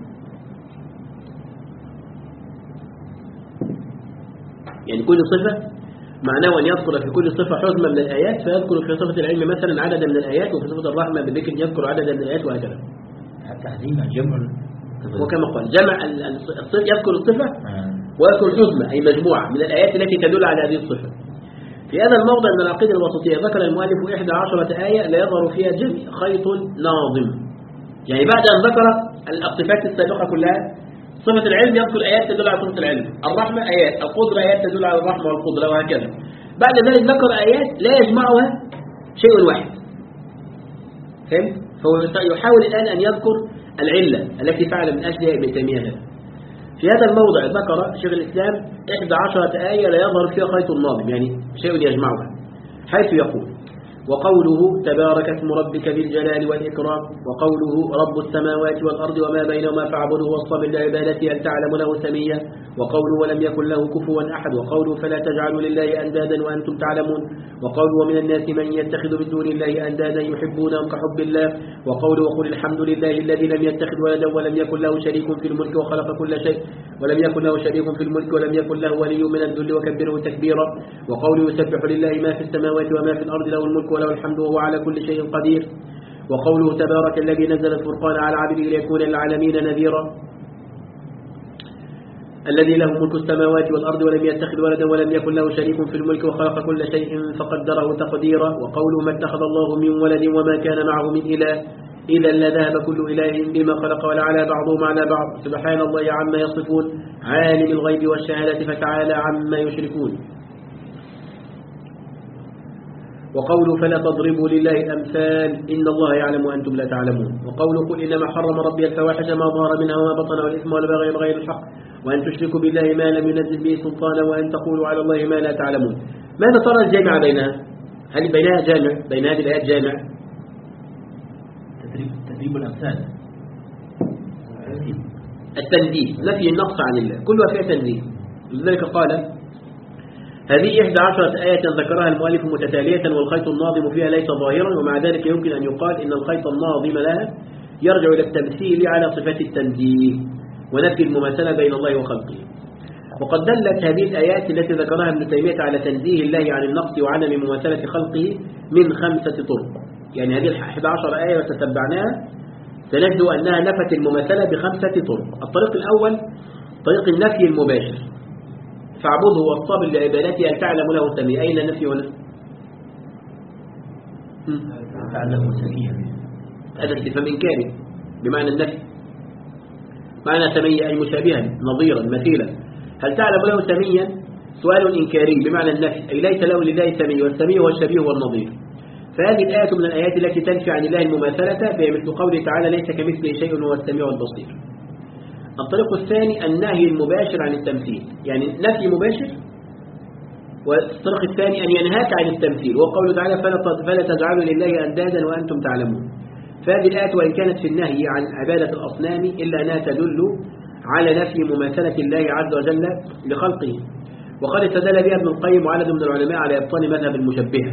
يعني كل صفة معناه أن يذكر في كل صفة حزمة من الآيات، فيذكر في صفة العلم مثلا عددا من الآيات، وفي صفة الرحمة بذكر يذكر عددا من الآيات، وهكذا. التحزيم جمع، وكما قال جمع الصفة، يذكر الصفة ويذكر حزمة أي مجموعة من الآيات التي تدل على هذه الصفة. في هذا الموضع من العقيدة الوسطية ذكر المؤلف إحدى عشرة آية لا يظهر فيها جمع خيط ناظم، يعني بعد أن ذكر الصفات السابقة كلها، صفة العلم يذكر آيات تدل على صفة العلم، الرحمة آيات، القدرة آيات تدل على الرحمة والقدرة، وهكذا. بعد ذلك ذكر آيات لا يجمعها شيء واحد، فهمت؟ فهو يحاول الآن أن يذكر العلة التي فعل من أجلها ابن تيمية هذا. في هذا الموضع ذكر شيخ الإسلام إحدى عشرة آية لا يظهر فيها خيط الناظم، يعني شيء يجمعها، حيث يقول وقوله تبارك اسم ربك ذي الجلال والإكرام، وقوله رب السماوات والأرض وما بينهما فاعبده واصطبر لعبادته هل تعلم له سميا، وقوله ولم يكن له كفوا أحد، وقوله فلا تجعلوا لله أندادا وأنتم تعلمون، وقوله ومن الناس من يتخذ من دون الله أندادا يحبونهم كحب الله، وقوله وقل الحمد لله الذي لم يتخذ ولدا ولم يكن له شريك في الملك وخلق كل شيء ولم يكن له شريك في الملك ولم يكن له ولي من الذل وكبره تكبيرا، وقوله يسبح لله ما في السماوات وما في الأرض له الملك وله الحمد وهو على كل شيء قدير، وقوله تبارك الذي نزل الفرقان على عبده ليكون للعالمين نذيرا، الذي له ملك السماوات والأرض ولم يتخذ ولدا ولم يكن له شريك في الملك وخلق كل شيء فقدره تقديرا، وقوله ما اتخذ الله من ولد وما كان معه من إله إذا لذهب كل إله بما خلق ولعلى بعضهم على بعض سبحان الله عما يصفون عالم الغيب والشهادة فتعالى عما يشركون. وقوله فلا تضربوا لله الأمثال إن الله يعلم وأنتم لا تعلمون، وقوله قل إنما حرم ربي الفواحش ما ظهر منها وما بطن والإثم والبغي بغير الحق وأن تشركوا بالله ما لم ينزل به سلطانا وأن تقولوا على الله ما لا تعلمون. ماذا ترى الجامع بينها؟ هل بينها جامع؟ بين هذه الآيات جامع؟ تدريب تدريب الأمثال، التنزيه، نفي النقص عن الله كلها فيها تنزيه. لذلك قال هذه إحدى عشرة آية ذكرها المؤلف متتالية والخيط الناظم فيها ليس ظاهرا، ومع ذلك يمكن أن يقال إن الخيط الناظم لها يرجع إلى التمثيل على صفة التنزيه ونفي المماثلة بين الله وخلقه. وقد دلت هذه الآيات التي ذكرها ابن تيمية على تنزيه الله عن النقص وعدم مماثلة خلقه من خمسة طرق. يعني هذه إحدى عشرة آية وتتبعناها سنجد أنها نفت المماثلة بخمسة طرق. الطريق الأول طريق النفي المباشر، فاعبده واصطبر لعبادته هل تعلم له سميا. أين النفي هنا؟ تعلم سميا، هذا استفهام إنكاري بمعنى النفي، معنى سميا أي مشابها نظيرا مثيلا. هل تعلم له سميا سؤال إنكاري بمعنى النفي، أي ليس له لله سمي، والسمي هو الشبيه والنظير. فهذه الآية من الآيات التي تنفي عن الله المماثلة، فهي مثل قوله تعالى ليس كمثله شيء وهو السميع البصير. الطريق الثاني النهي المباشر عن التمثيل، يعني نفي مباشر. والطريق الثاني أن ينهاك عن التمثيل، وقوله تعالى فلا تجعلوا لله أندادا وأنتم تعلمون. فهذه الآية وإن كانت في النهي عن عبادة الأصنام إلا أنها تدل على نفي مماثلة الله عز وجل لخلقه. وقد استدل بها ابن القيم وعدد من العلماء على إبطال مذهب المشبهة.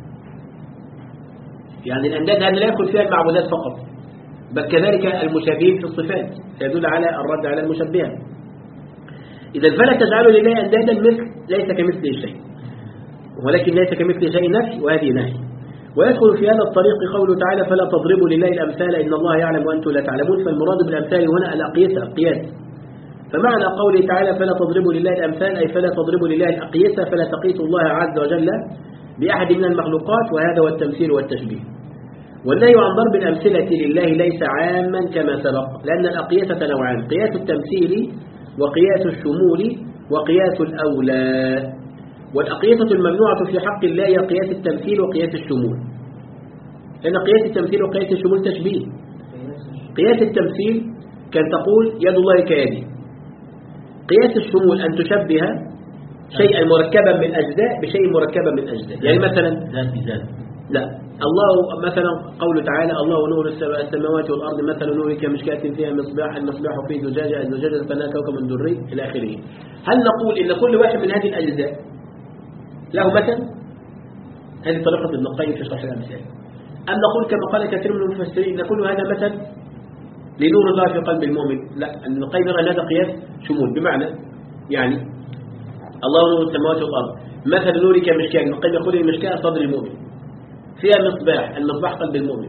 يعني الأنداد هذا لا يدخل فيها المعبودات فقط، بل كذلك المشابهين في الصفات، سيدل على الرد على المشبهة. إذا فلا تجعلوا لله أندادا مثل ليس كمثله شيء، ولكن ليس كمثله شيء نفي وهذه نهي. ويدخل في هذا الطريق قوله تعالى فلا تضربوا لله الأمثال إن الله يعلم وأنتم لا تعلمون. فالمراد بالأمثال هنا الأقيسة، القياس. فمعنى قوله تعالى فلا تضربوا لله الأمثال أي فلا تضربوا لله الأقيسة، فلا تقيسوا الله عز وجل بأحد من المخلوقات، وهذا هو التمثيل والتشبيه. والنهي عن ضرب الأمثلة لله ليس عاما كما سبق، لأن الأقيسة نوعان: قياس التمثيل وقياس الشمول وقياس الأولى. والأقيسة الممنوعة في حق الله هي قياس التمثيل وقياس الشمول، لأن قياس التمثيل وقياس الشمول تشبيه. قياس التمثيل كان تقول يد الله كيدي. قياس الشمول أن تشبه شيئا مركبا من أجزاء بشيء مركبا من أجزاء. يعني مثلا ذات بذات، لا، الله مثلا قوله تعالى الله نور السماوات والأرض مثل نوره كمشكاة فيها مصباح، المصباح فيه زجاجة، الزجاجة كأنها كوكب دري إلى آخره. هل نقول إن كل واحد من هذه الأجزاء له مثل؟ هذه طريقة ابن القيم في شرح الأمثال. أم نقول كما قال كثير من المفسرين إن كل هذا مثل لنور الله في قلب المؤمن؟ لا، ابن القيم يرى هذا قياس شمول، بمعنى يعني الله نور السماوات والأرض مثل نوره كمشكاة، ابن القيم يقول المشكاة صدر المؤمن، فيها مصباح، المصباح قلب المؤمن،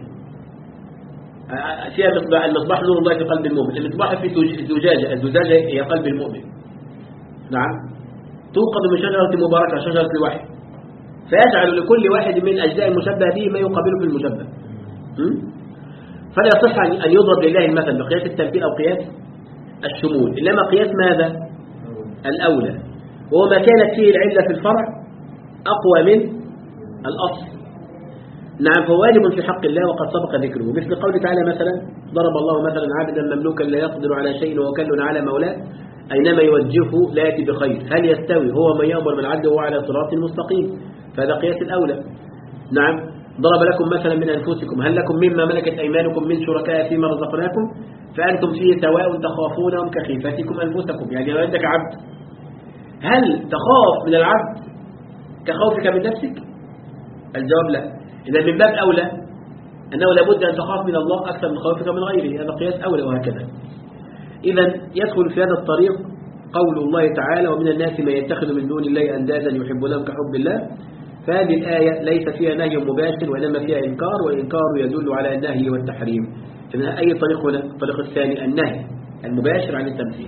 فيها مصباح، المصباح نور الله في قلب المؤمن، المصباح في الزجاجة، الزجاجة هي قلب المؤمن. نعم، توقد من شجرة مباركة، شجرة الوحي، فيجعل لكل واحد من أجزاء المشبه به ما يقابله في المشبه. فلا يصح أن يضرب لله المثل بقياس التمثيل أو قياس الشمول، إنما قياس ماذا؟ الأولى، وهو ما كانت فيه العلة في الفرع أقوى من الأصل. نعم، فواجب في حق الله وقد سبق ذكره، مثل قوله تعالى مثلا ضرب الله مثلا عبدا مملوكا لا يقدر على شيء وكل على مولاه أينما يوجهه لا يأتي بخير، هل يستوي هو من يأمر بالعدل وهو على صراط مستقيم؟ فهذا قياس الأولى. نعم، ضرب لكم مثلا من أنفسكم هل لكم مما ملكت أيمانكم من شركاء فيما رزقناكم فأنتم فيه سواء تخافونهم كخيفتكم أنفسكم. يعني لو عندك عبد هل تخاف من العبد كخوفك من نفسك؟ الجواب لا. إذا من باب أولى أنه لابد أن تخاف من الله أكثر من خوفك من غيره، هذا قياس أولى وهكذا. إذا يدخل في هذا الطريق قول الله تعالى ومن الناس من يتخذ من دون الله أندادا يحبونهم كحب الله. فهذه الآية ليس فيها نهي مباشر وإنما فيها إنكار، والإنكار يدل على النهي والتحريم. فمن أي طريق هنا؟ الطريق الثاني النهي المباشر عن التمثيل.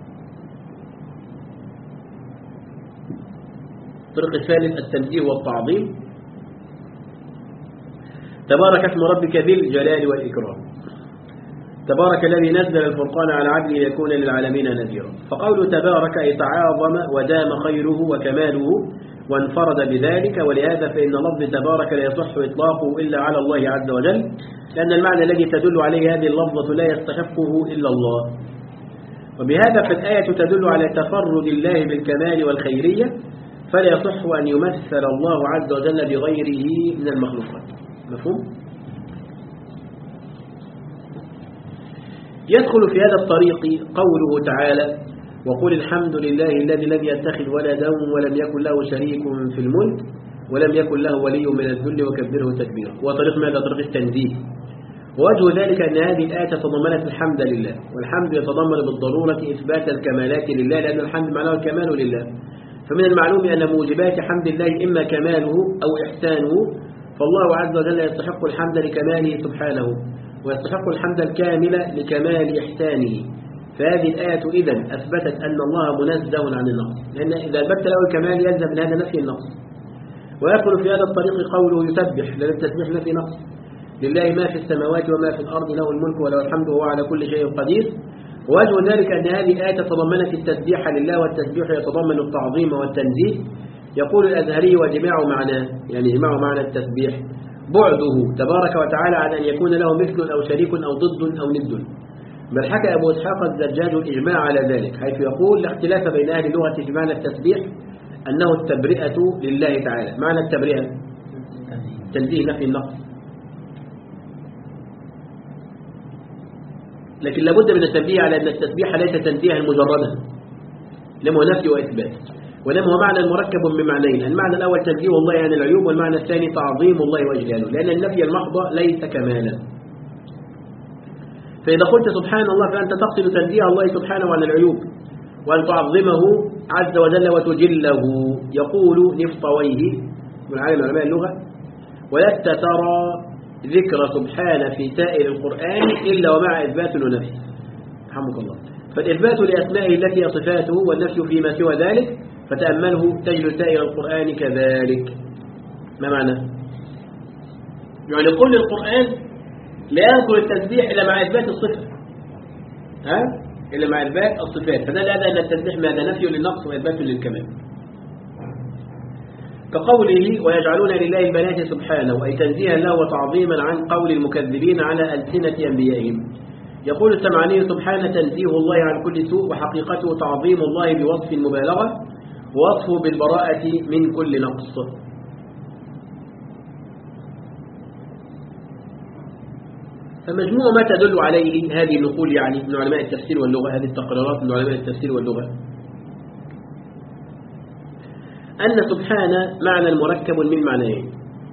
الطريق الثالث التنزيه والتعظيم. تبارك اسم ربك ذي الجلال والإكرام. تبارك الذي نزل الفرقان على عبده ليكون للعالمين نذيرا. فقول تبارك أي تعاظم ودام خيره وكماله وانفرد بذلك، ولهذا فإن لفظ تبارك لا يصح إطلاقه إلا على الله عز وجل، لأن المعنى الذي تدل عليه هذه اللفظة لا يستحقه إلا الله. وبهذا فالآية تدل على تفرد الله بالكمال والخيرية، فلا يصح أن يمثل الله عز وجل بغيره من المخلوقات. مفهوم؟ يدخل في هذا الطريق قوله تعالى وقل الحمد لله الذي لم يتخذ ولدا ولم يكن له شريك في الملك ولم يكن له ولي من الذل وكبره تكبيرا. وطريق ماذا؟ طريق التنزيه. ووجه ذلك أن هذه الآية تضمنت الحمد لله، والحمد يتضمن بالضرورة إثبات الكمالات لله، لأن الحمد معناه الكمال لله. فمن المعلوم أن موجبات حمد الله إما كماله أو إحسانه، فالله عز وجل يستحق الحمد لكماله سبحانه، ويستحق الحمد الكامل لكمال إحسانه. فهذه الآية إذن أثبتت أن الله منزه عن النقص، لأن إذا أثبت له الكمال يلزم من هذا نفي النقص. ويدخل في هذا الطريق قوله يسبح، لأن التسبيح نفي نقص. لله ما في السماوات وما في الأرض له الملك وله الحمد وهو على كل شيء قدير. ووجه ذلك أن هذه الآية تضمنت التسبيح لله، والتسبيح يتضمن التعظيم والتنزيه. يقول الأزهري وجماع معناه، يعني جماع معنى التسبيح بعده تبارك وتعالى عن أن يكون له مثل أو شريك أو ضد أو ند. بل حكى أبو إسحاق الزجاج الإجماع على ذلك، حيث يقول لا اختلاف بين أهل اللغة في معنى التسبيح أنه التبرئة لله تعالى. معنى التبرئة تنزيه نفي النقص، لكن لابد من التنبيه على أن التسبيح ليس تنزيها مجردا، إنما هو نفي وإثبات، وإنما هو معنى مركب من معنيين. المعنى الأول تنزيه الله عن العيوب، والمعنى الثاني تعظيم الله وإجلاله، لأن النفي المحض ليس كمالا. فإذا قلت سبحان الله فأنت تقصد تنزيه الله سبحانه عن العيوب، وأن تعظمه عز وجل وتجله. يقول نفطويه من عالم علماء اللغة ولست ترى ذكر سبحانه في سائر القرآن إلا ومع إثبات ونفي. رحمك الله. فالإثبات لأسمائه التي هي صفاته، والنفي فيما سوى ذلك، فتأمله تجد سائر القرآن كذلك. ما معنى؟ يعني كل القرآن لا يذكر التسبيح إلا مع إثبات الصفة، ها؟ إلا مع إثبات الصفات. فده لا أن التسبيح ماذا؟ نفي للنقص وإثبات للكمال. كقوله ويجعلون لله البنات سبحانه، أي تنزيها له وتعظيما عن قول المكذبين على ألسنة أنبيائهم. يقول السمعاني سبحانه تنزيه الله عن كل سوء، وحقيقته تعظيم الله بوصف المبالغة، ووصفه بالبراءة من كل نقص. فمجموع ما تدل عليه هذه النقول يعني من علماء التفسير واللغة، هذه التقريرات من علماء التفسير واللغة، أن سبحانه معنى مركب من معنيين.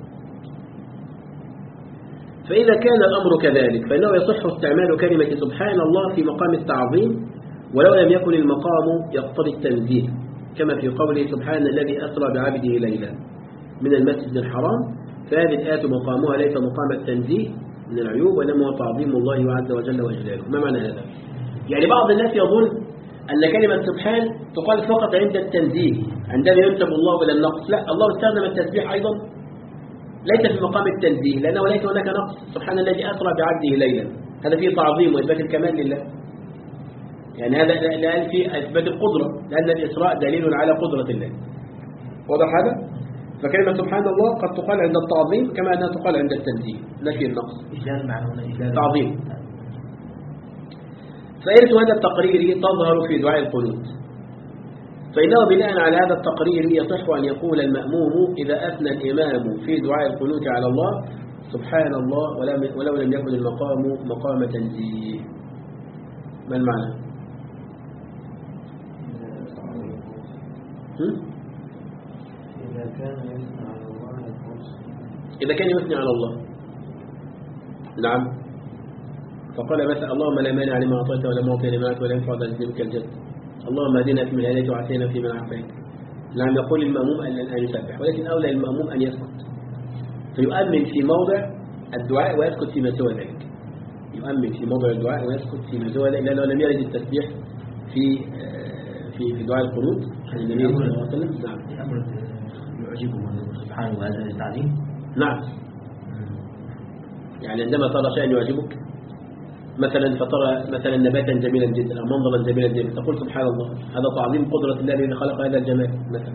فإذا كان الأمر كذلك فإنه يصح استعمال كلمة سبحان الله في مقام التعظيم، ولو لم يكن المقام يقتضي التنزيه، كما في قوله سبحان الذي أسرى بعبده ليلا من المسجد الحرام. فهذه الآية مقامها ليس مقام التنزيه من العيوب، وإنما هو تعظيم الله عز وجل وجلاله. ما معنى هذا؟ يعني بعض الناس يظن أن كلمة سبحان تقال فقط عند التنزيه، عندما ينسب الله إلى النقص. لا، الله استخدم التسبيح أيضا ليس في مقام التنزيه، لأنه ليس هناك نقص. سبحان الذي أسرى بعبده ليلا، هذا فيه تعظيم وإثبات الكمال لله. يعني هذا لا فيه إثبات القدرة، لأن الإسراء دليل على قدرة الله. واضح هذا؟ فكلمة سبحان الله قد تقال عند التعظيم كما أنها تقال عند التنزيه، نفي النقص. إجلال معنى إجلال تعظيم. فإرث هذا التقرير تظهر في دعاء القنوت. فإنه بناء على هذا التقرير يصح أن يقول المأموم إذا أثنى الإمام في دعاء القنوت على الله سبحان الله ولو لم يكن المقام مقام تنزيه. ما المعنى؟ إذا كان يثنى على الله إذا كان يثني على الله نعم. فقال مثلا اللهم لا مانع لما أعطيت ولا معطي لما أعطيت ولا ينفع ذا الجد الجد اللهم اهدنا فيمن هديت وعافينا فيمن عافيت. نعم يقول المأموم أن يسبح، ولكن أولى المأموم أن يسكت، فيؤمن في موضع الدعاء ويسكت فيما سوى ذلك. يؤمن في موضع الدعاء ويسكت فيما سوى ذلك، لأنه لم يرد التسبيح في في في دعاء القنوت عن النبي صلى الله عليه وسلم. نعم. الأمر يعجبه سبحانه وهذا التعليم. نعم. يعني عندما ترى شيئا يعجبك مثلا، فترى مثلا نباتا جميلا جدا أو منظرا جميلا جدا تقول سبحان الله، هذا تعظيم قدرة الله الذي خلق هذا الجمال مثلا.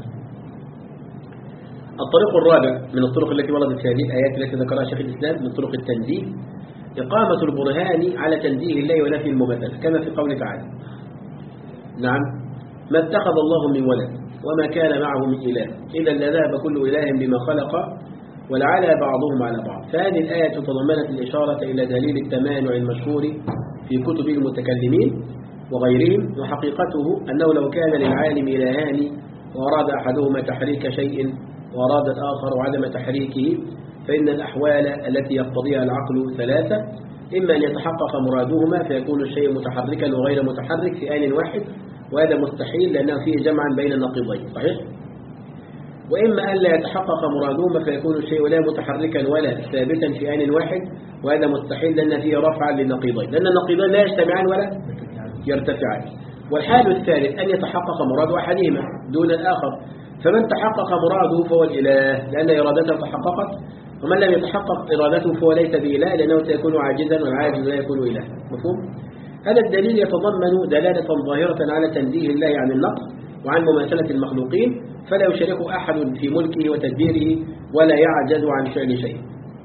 الطريق الرابع من الطرق التي وردت في هذه الآيات التي ذكرها شيخ الإسلام من طرق التنزيه إقامة البرهان على تنزيه الله ونفي المماثلة، كما في قوله تعالى نعم ما اتخذ الله من ولد وما كان معه من إله إذا لذهب كل إله بما خلق ولعلى بعضهم على بعض. فهذه الآية تضمنت الإشارة إلى دليل التمانع المشهور في كتب المتكلمين وغيرهم، وحقيقته أنه لو كان للعالم إلهان وأراد أحدهما تحريك شيء وأراد الآخر عدم تحريكه فإن الأحوال التي يقتضيها العقل ثلاثة: إما أن يتحقق مرادهما فيكون الشيء متحركا وغير متحرك في آن واحد، وهذا مستحيل لأنه فيه جمعا بين النقيضين صحيح؟ وإما أن لا يتحقق مرادهما فيكون الشيء لا متحركا ولا ثابتا في آن واحد، وهذا مستحيل لأن فيه رفعا للنقيضين، لأن النقيضين لا يجتمعان ولا يرتفعان. والحال الثالث أن يتحقق مراد أحدهما دون الآخر، فمن تحقق مراده فهو الإله لأن إرادته تحققت، ومن لم يتحقق إرادته فهو ليس بإله لأنه سيكون عاجزا والعاجز لا يكون إله. مفهوم؟ هذا الدليل يتضمن دلالة ظاهرة على تنزيه الله عن النقص وعن مماثلة المخلوقين، فلا يشاركه أحد في ملكه وتدبيره ولا يعجز عن فعل شيء.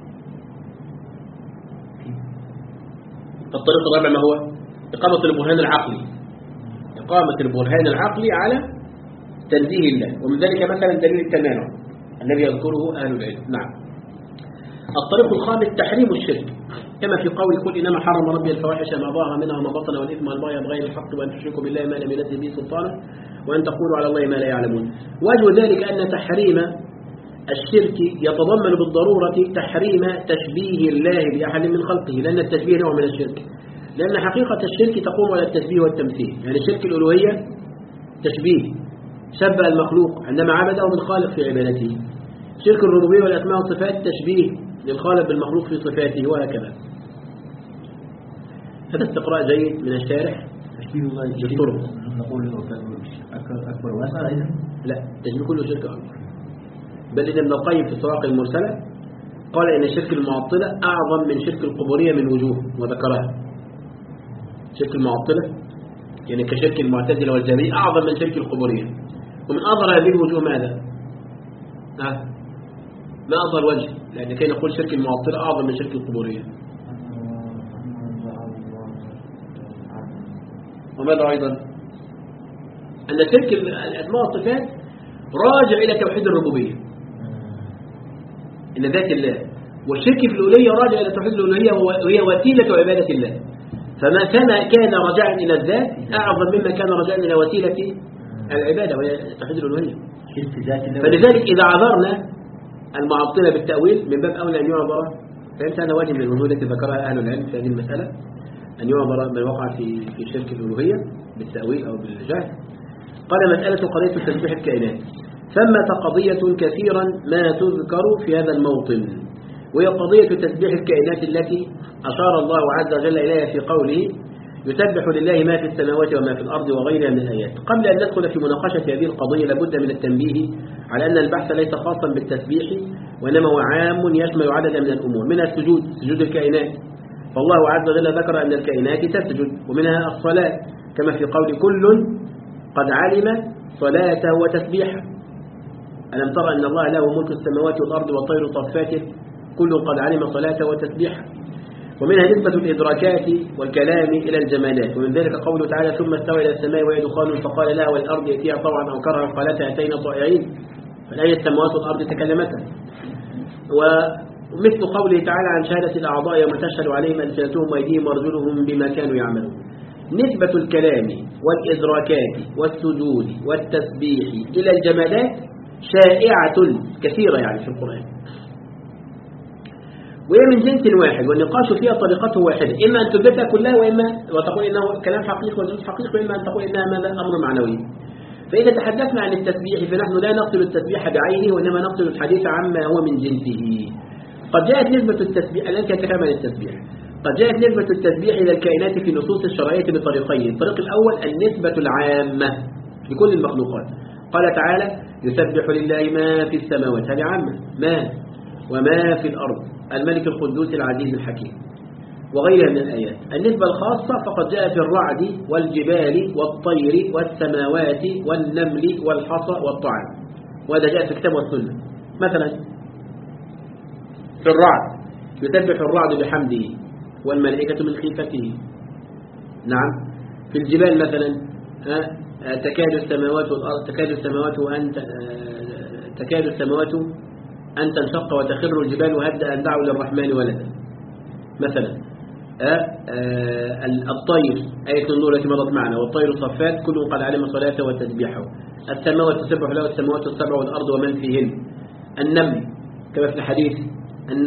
الطريق الرابع ما هو؟ إقامة البرهان العقلي، إقامة البرهان العقلي على تنزيه الله، ومن ذلك مثلا دليل التمانع الذي يذكره أهل العلم. نعم. الطريق الخامس تحريم الشرك، كما في قول قل إنما حرم ربي الفواحش ما ظهر منها وما بطن والإثم والبغي بغير الحق وأن تشركوا بالله ما لم ينزل به سلطانا وأن تقولوا على الله ما لا يعلمون. وجه ذلك أن تحريم الشرك يتضمن بالضرورة تحريم تشبيه الله بأحد من خلقه، لأن التشبيه نوع من الشرك، لأن حقيقة الشرك تقوم على التشبيه والتمثيل. يعني شرك الألوهية تشبيه، شبه المخلوق عندما عبده بالخالق في عبادته. شرك الربوبية والأسماء والصفات تشبيه للخالق بالمخلوق في صفاته، وهكذا. هذا استقراء جيد من الشارح. تشبيه الله بالطرق نقول أكبر واسع أيضا؟ لا، تشبيه كله شرك أكبر. بل إن ابن القيم في الصواعق المرسلة قال إن شرك المعطلة أعظم من شرك القبورية من وجوه، وذكرها. شرك المعطلة يعني كشرك المعتزلة والجهمية أعظم من شرك القبورية. ومن أظهر هذه الوجوه ماذا؟ ها؟ ما أظهر وجه؟ لأن كي نقول شرك المعطلة أعظم من شرك القبورية. وماذا أيضا؟ أن شرك الأسماء والصفات راجع إلى توحيد الربوبية إن ذات الله، والشرك في الألوهية راجع إلى توحيد الألوهية وهي وسيلة عبادة الله. فما كان كان رجاء إلى الذات أعظم مما كان رجاء إلى وسيلة العبادة وهي توحيد الألوهية. فلذلك إذا عذرنا المعطلة بالتأويل من باب أولى أن يعبر، فهمت هذا واجب من الوجوه التي ذكرها أهل العلم في هذه المسألة، أن يعبر من وقع في في شرك الألوهية بالتأويل أو بالجهل. قال مسألة قضية تسبيح الكائنات، ثمة قضية كثيرا ما تذكر في هذا الموطن، وهي قضية تسبيح الكائنات التي أشار الله عز وجل إليها في قوله يسبح لله ما في السماوات وما في الأرض وغيرها من الآيات. قبل أن ندخل في مناقشة هذه القضية لابد من التنبيه على أن البحث ليس خاصا بالتسبيح، وإنما هو عام يشمل عددا من الأمور، منها السجود، سجود الكائنات، فالله عز وجل ذكر أن الكائنات تسجد، ومنها الصلاة كما في قول كل قد علم صلاته وتسبيحه. ألم ترى أن الله له ملك السماوات والأرض والطير صافات كل قد علم صلاته وتسبيحه. ومنها نسبة الإدراكات والكلام إلى الجمادات، ومن ذلك قوله تعالى ثم استوى إلى السماء وهي دخان فقال لها والأرض يأتيها طوعا أو كرها قالتا أتينا طائعين، فالآية السماوات والأرض تكلمتا. ومثل قوله تعالى عن شهادة الأعضاء يوم تشهد عليهم ألسنتهم وأيديهم وأرجلهم بما كانوا يعملون. نسبة الكلام والإدراكات والسجود والتسبيح إلى الجمادات شائعة كثيرة يعني في القرآن، وهي من جنس واحد، والنقاش فيها طريقته واحدة، إما أن تثبتها كلها وإما وتقول إنه كلام حقيقي وجنس حقيقي، وإما أن تقول إنها ماذا أمر معنوي. فإذا تحدثنا عن التسبيح فنحن لا نقصد التسبيح بعينه، وإنما نقصد الحديث عما هو من جنسه. قد جاءت نسبة التسبيح، الآن كلام عن التسبيح، قد جاءت نسبة التسبيح إلى الكائنات في نصوص الشرعية بطريقين. الطريق الأول النسبة العامة لكل المخلوقات، قال تعالى يسبح لله ما في السماوات، هذه عامة، ما وما في الأرض، الملك القدوس العزيز الحكيم وغيرها من الآيات. النسبة الخاصة فقد جاء في الرعد والجبال والطير والسماوات والنمل والحصى والطعام، وهذا جاء في الكتاب والسنة. مثلا في الرعد يسبح الرعد بحمده والملائكة من خيفته. نعم. في الجبال مثلا تكاد السماوات والأرض تكاد السماوات أن تكاد السماوات أن تنشق وتخر الجبال هدا أن دعوا للرحمن ولدا. مثلا الطير آية النور التي مضت معنا، والطير صفات كل قد علم صلاته وتسبيحه. السماوات تسبح له السماوات السبع والأرض ومن فيهن. النمل كما في الحديث أن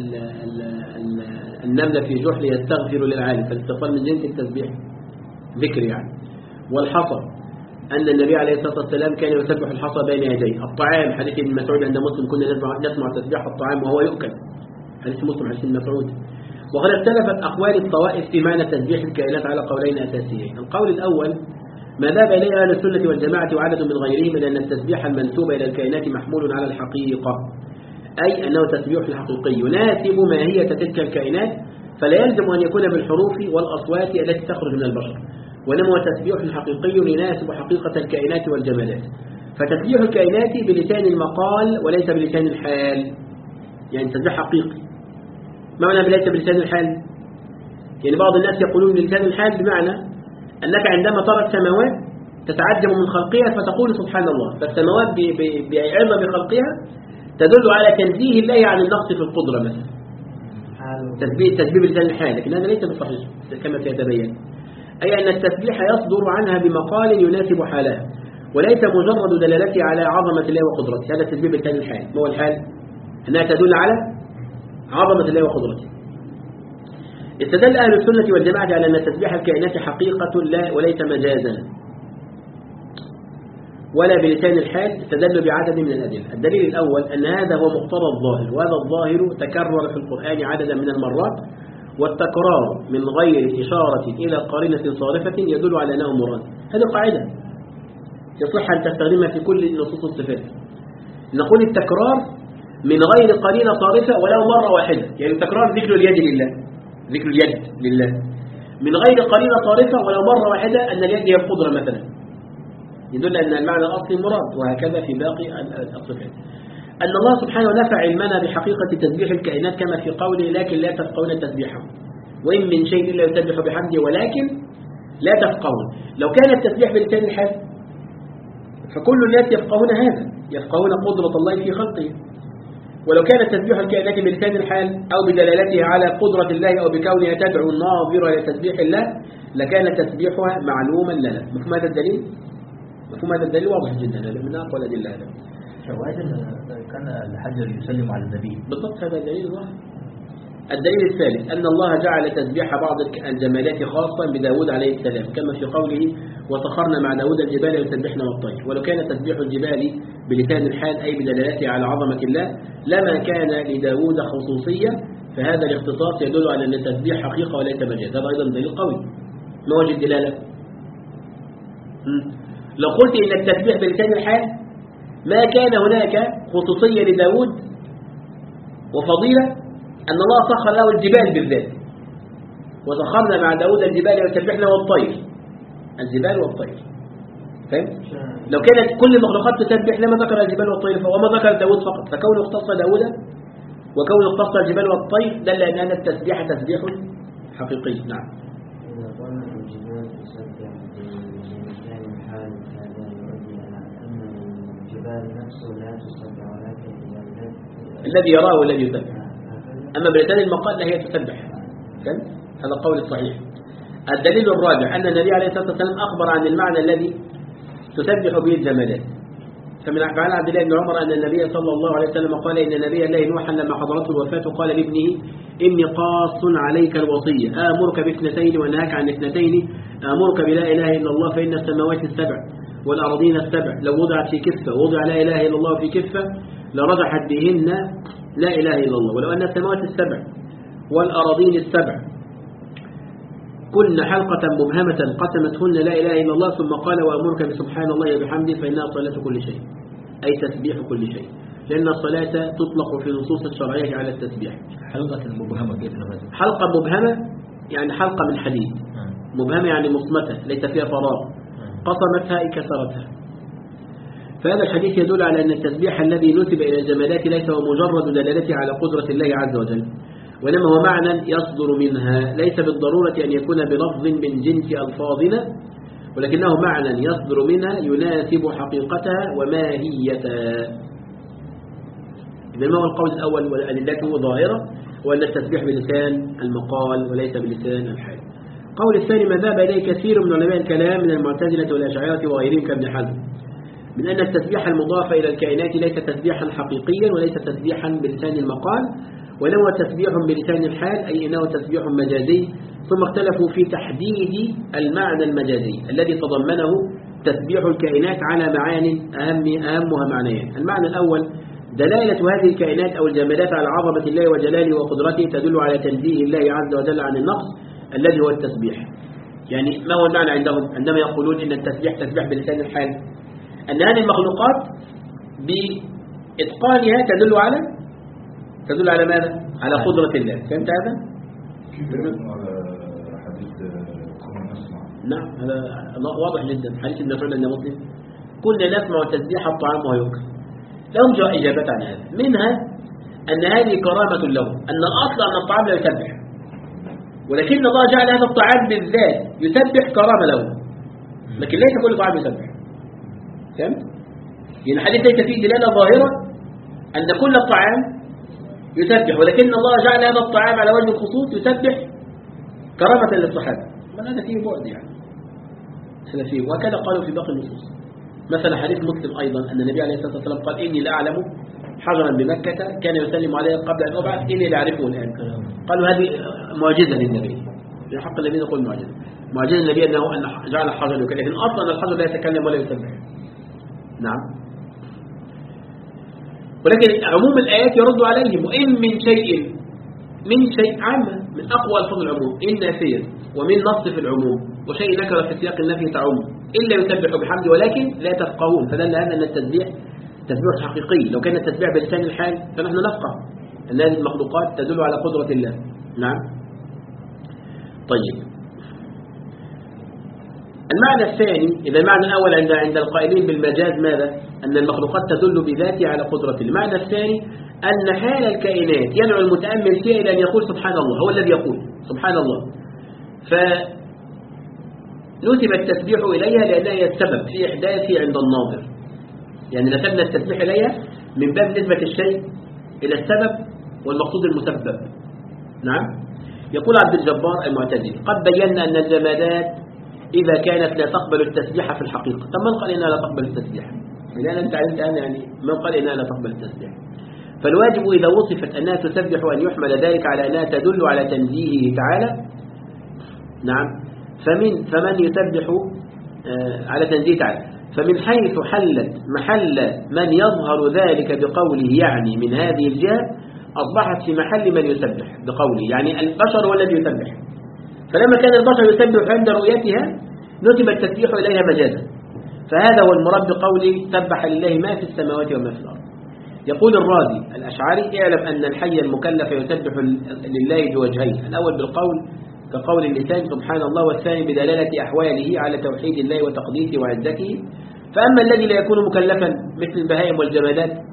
النمل في جحر يستغفر للعالم، فالاستغفار من جنس التسبيح ذكر يعني. والحصى أن النبي عليه الصلاة والسلام كان يسبح الحصى بين يديه. الطعام حديث ابن مسعود عند مسلم كنا نسمع تسبيح الطعام وهو يؤكل، حديث مسلم حديث ابن مسعود. وقد اختلفت أقوال الطوائف في معنى تسبيح الكائنات على قولين أساسيين. القول الأول ما ذهب إليه أهل السنة والجماعة وعدد من غيرهم من أن التسبيح المنسوب إلى الكائنات محمول على الحقيقة، أي أنه تسبيح الحقيقي يناسب ماهية تلك الكائنات، فلا يلزم أن يكون بالحروف والأصوات التي تخرج من البشر، وإنما هو تسبيح حقيقي يناسب حقيقة الكائنات والجمالات. فتسبيح الكائنات بلسان المقال وليس بلسان الحال، يعني تسبيح حقيقي. ما معنى ليس بلسان الحال؟ يعني بعض الناس يقولون بلسان الحال بمعنى أنك عندما ترى السماوات تتعجب من خلقها فتقول سبحان الله، فالسماوات بعظم بخلقها تدل على تنزيه الله عن النقص في القدرة مثلا، تسبيح تسبيح بلسان الحال، لكن هذا ليس بصحيح كما سيتبين. أي أن التسبيح يصدر عنها بمقال يناسب حالها، وليس مجرد دلالته على عظمة الله وقدرته. هذا التسبيح بلسان الحال. ما هو الحال؟ أنها تدل على عظمة الله وقدرته. استدل أهل السنة والجماعة على أن تسبيح الكائنات حقيقة لا وليس مجازا ولا بلسان الحال، استدلوا بعدد من الأدلة. الدليل الأول أن هذا هو مقتضى الظاهر، وهذا الظاهر تكرر في القرآن عددا من المرات، والتكرار من غير إشارة إلى قرينة صارفة يدل على أنه مراد. هذه قاعدة يصح أن تستخدمها في كل نصوص الصفات. نقول التكرار من غير قرينة صارفة ولو مرة واحدة، يعني التكرار ذكر اليد لله، ذكر اليد لله من غير قرينة صارفة ولو مرة واحدة أن اليد هي القدرة مثلا، يدل أن المعنى الأصلي مراد. وهكذا في باقي الصفات. أن الله سبحانه نفع علمنا بحقيقة تسبيح الكائنات كما في قوله لكن لا تفقهون تسبيحهم وإن من شيء إلا يسبح بحمده ولكن لا تفقهون. لو كان التسبيح بلسان الحال فكل الناس يفقهون هذا، يفقهون قدرة الله في خلقه. ولو كان تسبيح الكائنات بلسان الحال أو بدلالته على قدرة الله أو بكونها تدعو الناظر لتسبيح الله لكان تسبيحها معلوما لنا. مفهوم هذا الدليل؟ مفهوم هذا الدليل واضح جدا، هذا من أقوى الأدلة. هذا شواهد كان الحجر يسلم على النبي بالضبط، هذا دليل واضح. الدليل الثالث أن الله جعل تسبيح بعض الجمالات خاصة بداود عليه السلام كما في قوله وسخرنا مع داود الجبال يسبحن والطير. ولو كان تسبيح الجبال بلسان الحال أي بدلالته على عظمة الله لما كان لداود خصوصية، فهذا الاختصاص يدل على أن التسبيح حقيقة وليس مجاز. هذا أيضا دليل قوي. ما وجه الدلالة؟ لو قلت إن التسبيح بلسان الحال ما كان هناك خصوصية لداود وفضيلة أن الله سخر له الجبال بالذات، وسخرنا مع داود الجبال يسبحن والطير، الجبال والطير. فهم؟ لو كانت كل المخلوقات تسبح لما ذكر الجبال والطير، فهو ما ذكر داود فقط، فكونه اختص داود وكون اختص الجبال والطير دل أن هذا التسبيح تسبيح حقيقي. نعم. إذا قلنا الجبال تسبح بمكان الحال هذا يؤدي إلى أن الجبال نفسه لا تسبح ولكن الذي يراه والذي يسبح. أما بلسان المقال لا هي تسبح. هذا القول الصحيح. الدليل الرابع أن النبي عليه الصلاة والسلام أخبر عن المعنى الذي تسبح به الجمادات. فمن أفعال عبد الله بن عمر أن النبي صلى الله عليه وسلم قال إن نبي الله نوحا لما حضرته الوفاة قال لابنه إني قاص عليك الوصية آمرك باثنتين وأنهاك عن اثنتين آمرك بلا إله إلا الله فإن السماوات السبع والأرضين السبع لو وضعت في كفة ووضع لا إله إلا الله في كفة لرجحت بهن لا إله إلا الله ولو أن السماوات السبع والأراضين السبع كن حلقة مبهمة قسمتهن لا إله إلا الله ثم قال وأمرك بسبحان الله وبحمده فإنها صلاة كل شيء أي تسبيح كل شيء لأن الصلاة تطلق في النصوص الشرعية على التسبيح. حلقة مبهمة كيف نفسه؟ حلقة مبهمة يعني حلقة من حديد مبهمة يعني مصمتة ليس فيها فراغ قسمتها أي كسرتها. فهذا الحديث يدل على أن التسبيح الذي نسب إلى الجمادات ليس هو مجرد دلالته على قدرة الله عز وجل وإنما هو معنى يصدر منها ليس بالضرورة أن يكون بلفظ من جنس ألفاظنا ولكنه معنى يصدر منها يناسب حقيقتها وماهيتها. إذن ما هو القول الأول وأدلته ظاهرة وأن التسبيح بلسان المقال وليس بلسان الحال. القول الثاني ما ذهب إليه كثير من علماء الكلام من المعتزلة والأشاعرة وغيرهم كابن حزم من أن التسبيح المضاف إلى الكائنات ليس تسبيحا حقيقيا وليس تسبيحا بلسان المقال ولو تسبيح بلسان الحال أي إنه تسبيح مجازي. ثم اختلفوا في تحديد المعنى المجازي الذي تضمنه تسبيح الكائنات على معان أهم أهمها معنيين. المعنى الأول دلالة هذه الكائنات أو الجمادات على عظمة الله وجلاله وقدرته تدل على تنزيه الله عز وجل عن النقص الذي هو التسبيح. يعني ما هو المعنى عندهم عندما يقولون إن التسبيح تسبيح بلسان الحال أن هذه المخلوقات بإتقانها تدل على تدل على ماذا؟ على قدرة الله. فهمت هذا؟ كيف يكون على حديث كنا نسمع؟ نعم هذا واضح جدا. حديث ابن مسعود عند مسلم كنا نسمع تسبيح الطعام ويؤكل. لهم جاء إجابة عن هذا منها أن هذه كرامة له أن الأصل أن الطعام لا يسبح ولكن الله جعل هذا الطعام بالذات يسبح كرامة له لكن ليس كل طعام يسبح. فهمت؟ يعني الحديث ليس فيه دلالة ظاهرة أن كل الطعام يسبح ولكن الله جعل هذا الطعام على وجه الخصوص يسبح كرامة للصحابة. من هذا فيه بعد يعني هذا فيه وكذا قالوا في باقي النصوص. مثلا حديث مسلم أيضا أن النبي عليه الصلاة والسلام قال إني لا أعلم حجرا بمكة كان يسلم عليه قبل أن أبعث إني لا أعرفه الآن. قالوا هذه معجزة للنبي لحق الذين يقول معجزة معجزة النبي أنه أن جعل الحجر يكلم لكن أصلا الحجر لا يتكلم ولا يسبح. نعم ولكن عموم الآيات يرد عليهم وإن من شيء من شيء عامة من أقوى ألفاظ العموم إن نافية ومن نص في العموم وشيء نكر في سياق النفي تعم إلا يسبح بحمد ولكن لا تفقهون. فدل هذا أن التسبيح تسبيح حقيقي. لو كان التسبيح بلسان الحال فنحن نفقه أن هذه المخلوقات تدل على قدرة الله. نعم طيب المعنى الثاني إذا المعنى الأول عند عند القائلين بالمجاز ماذا؟ أن المخلوقات تدل بذاتها على قدرة الله. المعنى الثاني أن حال الكائنات يدعو المتأمل فيها إلى أن يقول سبحان الله هو الذي يقول سبحان الله فنسب التسبيح إليها لأنها هي السبب في إحداثه عند الناظر. يعني نسبنا التسبيح إليها من باب نسبة الشيء إلى السبب والمقصود المسبب. نعم يقول عبد الجبار المعتزلي قد بينا أن الجمادات إذا كانت لا تقبل التسبيح في الحقيقة. طب من قال إنها لا تقبل التسبيح؟ لأن أنت علمت أنا يعني من قال إنها لا تقبل التسبيح. فالواجب إذا وصفت أنها تسبح أن يحمل ذلك على أنها تدل على تنزيهه تعالى. نعم فمن فمن يسبح على تنزيه تعالى فمن حيث حلت محل من يظهر ذلك بقوله يعني من هذه الجهة أصبحت في محل من يسبح بقوله يعني البشر هو الذي يسبح. فلما كان البشر يسبح عند رؤيتها نسب التسبيح إليها مجازا. فهذا هو المراد بقوله سبح لله ما في السماوات وما في الأرض. يقول الرازي الأشعري اعلم أن الحي المكلف يسبح لله بوجهين الأول بالقول كقول اللسان سبحان الله والثاني بدلالة أحواله على توحيد الله وتقديسه وعزته. فأما الذي لا يكون مكلفا مثل البهائم والجمادات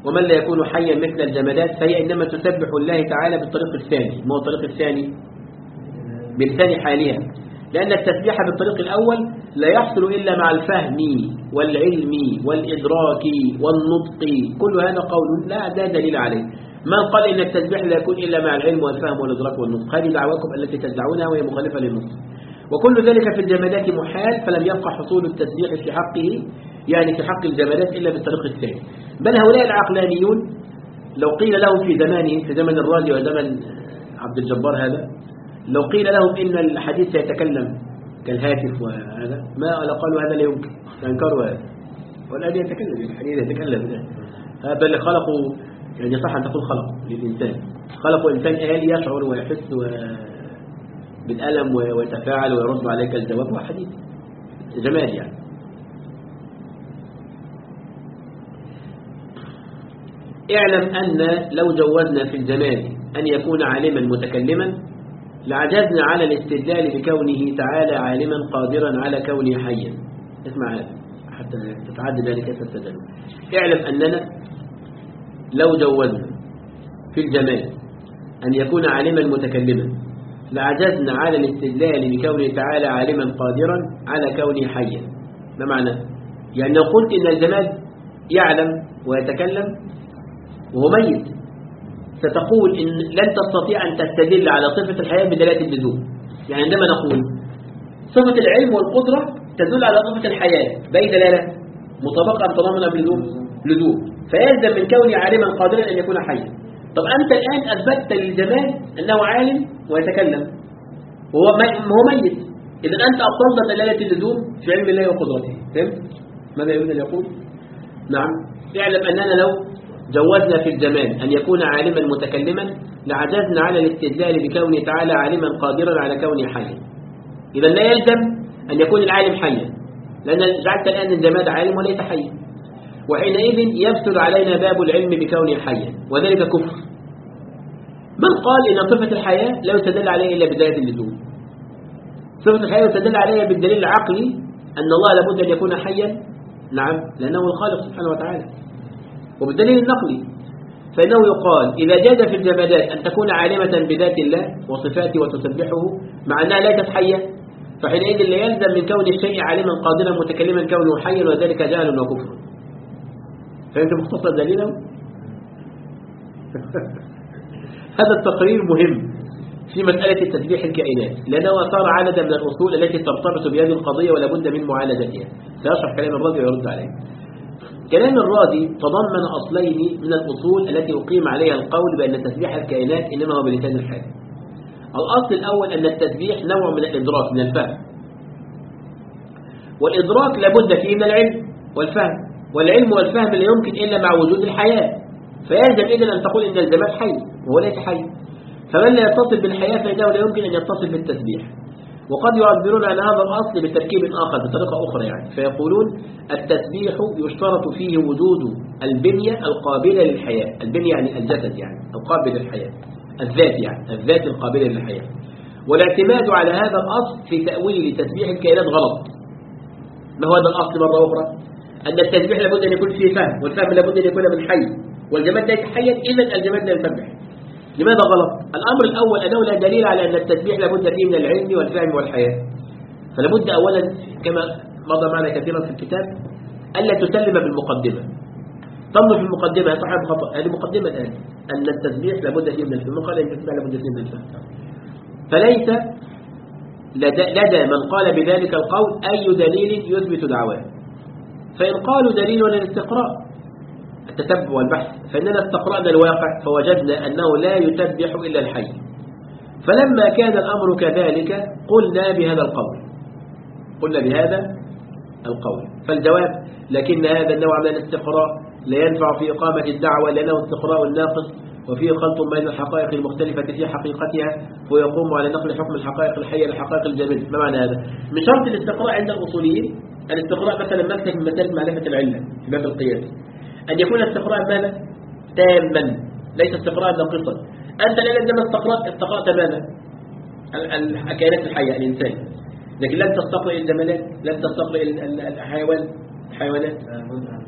ومن لا يكون حيا مثل الجمادات فهي إنما تسبح الله تعالى بالطريق الثاني. ما هو الطريق الثاني؟ بلسان حالها، لأن التسبيح بالطريق الأول لا يحصل إلا مع الفهم والعلم والإدراك والنطق، كل هذا قول لا ده دليل عليه. من قال إن التسبيح لا يكون إلا مع العلم والفهم والإدراك والنطق؟ هذه دعواكم التي تدعونها وهي مخالفة للنص. وكل ذلك في الجمادات محال، فلم يبقى حصول التسبيح في حقه يعني في حق الجمادات إلا بالطريق الثاني. بل هؤلاء العقلانيون لو قيل لهم في زمانه، في زمن الرازي وزمن عبد الجبار هذا، لو قيل لهم إن الحديث سيتكلم كالهاتف وهذا ما قالوا هذا لا يمكن، فانكروا هذا. والآن يتكلم الحديث يتكلم، هذا اللي خلقوا يعني صح أن تقول خلق للإنسان، خلقوا إنسان آلي يشعر ويحس بالألم ويتفاعل ويرد عليك الجواب، وحديث جمال يعني. اعلم أن لو جوزنا في الجمال أن يكون عالما متكلما لعجزنا على الاستدلال بكونه تعالى عالما قادرا على كونه حيا. اسمع هذا حتى تتعدد ذلك كيف تستدل. اعلم أننا لو جوزنا في الجمال أن يكون عالما متكلما لعجزنا على الاستدلال بكونه تعالى عالما قادرا على كونه حيا. ما معنى؟ يعني لو قلت إن الجماد يعلم ويتكلم وهو ميت ستقول إن لن تستطيع أن تستدل على صفة الحياة بدلالة اللزوم. يعني عندما نقول صفة العلم والقدرة تدل على صفة الحياة بأي دلالة؟ مطابقة أم تضامن بلزوم؟ لزوم. فيلزم من كونه عالما قادرا أن يكون حيا. طب أنت الآن أثبتت للجمال أنه عالم ويتكلم وهو ميت، إذا أنت أبطلت دلالة اللزوم في علم الله وقدرته. فهمت؟ ماذا يريد أن يقول؟ نعم. اعلم أننا لو جوزنا في الجمال أن يكون عالما متكلما لعجزنا على الاستدلال بكونه تعالى عالما قادرا على كونه حيا. إذا لا يلزم أن يكون العالم حيا، لأن جعلت الآن الجماد عالم وليس حيا، وحينئذ يفسد علينا باب العلم بكونه حيا، وذلك كفر. من قال إن صفة الحياة لا يستدل عليها إلا بداية اللزوم؟ صفة الحياة يستدل عليها بالدليل العقلي أن الله لابد أن يكون حيا، نعم، لأنه الخالق سبحانه وتعالى، وبالدليل النقلي فإنه يقال إذا جاز في الجمادات أن تكون عالمة بذات الله وصفاته وتسبحه مع أنها ليست حية، فحينئذ لا يلزم من كون الشيء عالما قادرا متكلما كونه حيا، وذلك جهل وكفر. فأنت مختصر دليله؟ هذا التقرير مهم في مسألة التسبيح الكائنات، لأنه أثار عددا من الأصول التي ترتبط بهذه القضية ولا بد من معالجتها. سيشرح كلام الرازي ويرد عليه. كلام الرازي تضمن أصلين من الأصول التي أقيم عليها القول بأن تسبيح الكائنات إنما هو بلسان الحال. الأصل الأول أن التسبيح نوع من الإدراك من الفهم، والإدراك لابد فيه من العلم والفهم، والعلم والفهم لا يمكن إلا مع وجود الحياة، فيلزم إذن أن تقول إن الجماد حي وهو ليس حي، فمن لا يتصل بالحياة فإنه لا يمكن أن يتصل بالتسبيح. وقد يعبرون عن هذا الأصل بتركيب آخر بطريقة أخرى يعني، فيقولون التسبيح يشترط فيه وجود البنية القابلة للحياة. البنية يعني الجسد يعني القابل للحياة، الذات يعني الذات القابلة للحياة. والاعتماد على هذا الأصل في تأويل تسبيح الكائنات غلط. ما هو هذا الأصل مرة أخرى؟ أن التسبيح لابد أن يكون فيه فهم، والفهم لابد أن يكون من حي، والجماد ليس حيا، إذن الجماد لا يسبح. لماذا غلط؟ الأمر الأول أنه لا دليل على أن التسبيح لابد فيه من العلم والفهم والحياة، فلابد أولا كما مضى معنا كثيرا في الكتاب ألا تسلم بالمقدمة. تنظر في المقدمة صاحب خطأ، هذه مقدمة الآن أن التسبيح لابد فيه من الفهم، قال أن التسبيح لابد فيه من الفهم، فليس لدى من قال بذلك القول أي دليل يثبت دعواه. فإن قالوا دليل الاستقراء التتبع والبحث، فإننا استقرأنا الواقع فوجدنا أنه لا يسبح إلا الحي. فلما كان الأمر كذلك قلنا بهذا القول قلنا بهذا القول فالجواب لكن هذا النوع من الاستقراء لا ينفع في إقامة الدعوة، لأنه استقراء ناقص وفيه خلط بين الحقائق المختلفة في حقيقتها، ويقوم على نقل حكم الحقائق الحية لحقائق الجميل. ما معنى هذا؟ من شرط الاستقراء عند الأصوليين الاستقراء مثلا مسلك من مسألة معرفة العلة في باب القياس أن يكون استقراء ماذا؟ تاما، ليس استقراء ناقصا. أنت لا لازم استقراء استقراء تماما الكائنات الحية الإنسان، لكن لن تستقرأ الجمالات، لن تستقرأ الحيوان الحيوانات.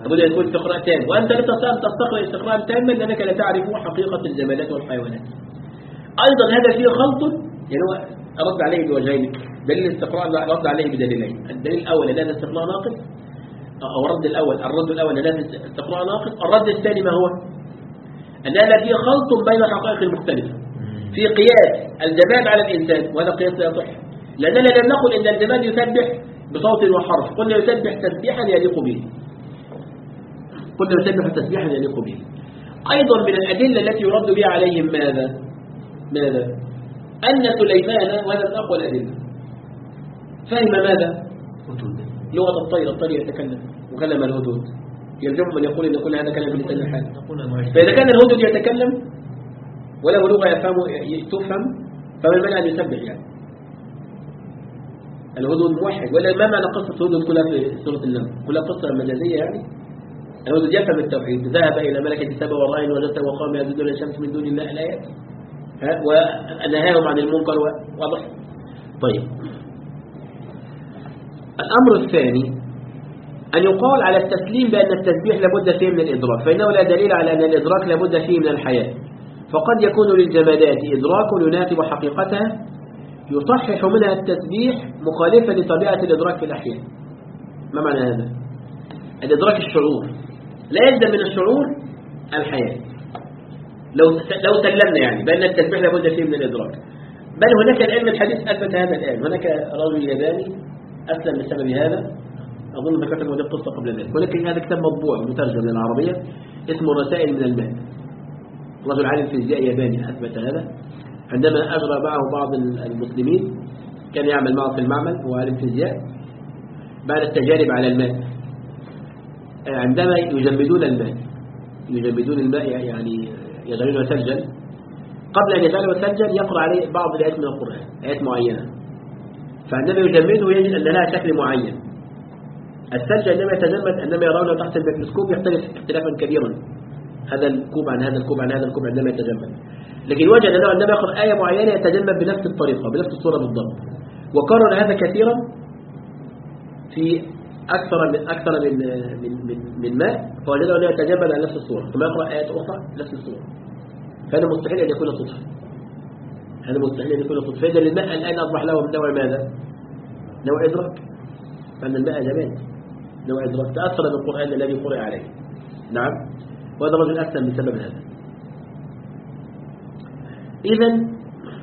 لابد أن يكون استقراء تام، وأنت لا تستطيع أن تستقرأ استقراء تاما لأنك لا تعرف حقيقة الجمادات والحيوانات. أيضا هذا فيه خلط، يعني هو رد عليه بوجهين. دليل الاستقراء رد عليه بدليلين. الدليل الأول أن هذا استقراء ناقص، أو الرد الأول الرد الأول أن هذا استقراء ناقص. الرد الثاني ما هو؟ أن هذا فيه خلط بين الحقائق المختلفة في قياس الجماد على الإنسان، وهذا قياس لا يصح، لأننا لم نقل أن الجماد يسبح بصوت وحرف، قلنا يسبح تسبيحا يليق به، قلنا يسبح تسبيحا يليق به. أيضا من الأدلة التي يرد بها عليهم ماذا؟ ماذا؟ أن سليمان، وهذا من أقوى الأدلة، فهم ماذا؟ لغة الطير، الطير يتكلم وكلم الهدود، يلزم من يقول إن كل هذا كلام بلسان الحال. فإذا كان الهدود يتكلم وله لغة يفهم تفهم، فمن منع أن يسبح يعني؟ الهدود موحد، ولا ما معنى قصة الهدود كلها في سورة النمل؟ كلها قصة مجازية يعني؟ الهدود يفهم التوحيد، ذهب إلى ملكة سبأ ورأى وجدته وقام يعبدون الشمس من دون الله، الآيات، ونهاهم عن المنكر، واضح. طيب، الأمر الثاني أن يقال على التسليم بأن التسبيح لابد فيه من الإدراك، فإنه لا دليل على أن الإدراك لابد فيه من الحياة، فقد يكون للجمادات إدراك يناسب حقيقتها يصحح منها التسبيح مخالفا لطبيعة الإدراك في الأحياء. ما معنى هذا؟ الإدراك الشعور، لا يلزم من الشعور الحياة. لو لو سلمنا يعني بأن التسبيح لابد فيه من الإدراك، بل هناك العلم الحديث أثبت هذا الآن. هناك رجل ياباني أسلم بسبب هذا، أظن ذكرت لكم هذه القصة قبل ذلك، ولكن هذا كتاب مطبوع مترجم للعربية اسمه الرسائل من الماء. رجل عالم فيزياء ياباني أثبت هذا عندما أجرى معه بعض المسلمين، كان يعمل معه في المعمل، هو عالم فيزياء، بعد التجارب على الماء. عندما يجمدون الماء يجمدون الماء يعني يجعلونه ثلجا، قبل أن يجعله ثلجا يقرأ عليه بعض الآيات من القرآن، آيات معينة، فعندما يجمده يجد أن لها شكل معين. الثلج عندما يتجمد عندما يرونه تحت الميكروسكوب يختلف اختلافا كبيرا، هذا الكوب عن هذا الكوب عن هذا الكوب عندما يتجمد، لكن وجد أنه عندما يقرأ آية معينة يتجمد بنفس الطريقة بنفس الصورة بالضبط، وكرر هذا كثيرا في أكثر من أكثر من من من, من ماء، فوجده أنه يتجمد على نفس الصورة، ثم يقرأ آيات أخرى نفس الصورة. فهذا مستحيل أن يكون صدفة، هذا مستحيل أن يكون صدفة. فإذا الماء الآن أصبح له من نوع ماذا؟ نوع إدراك، فأن الماء جماد نوع إدراك، تأثر بالقرآن الذي قرأ عليه. نعم، وهذا رجل أسلم بسبب هذا. إذن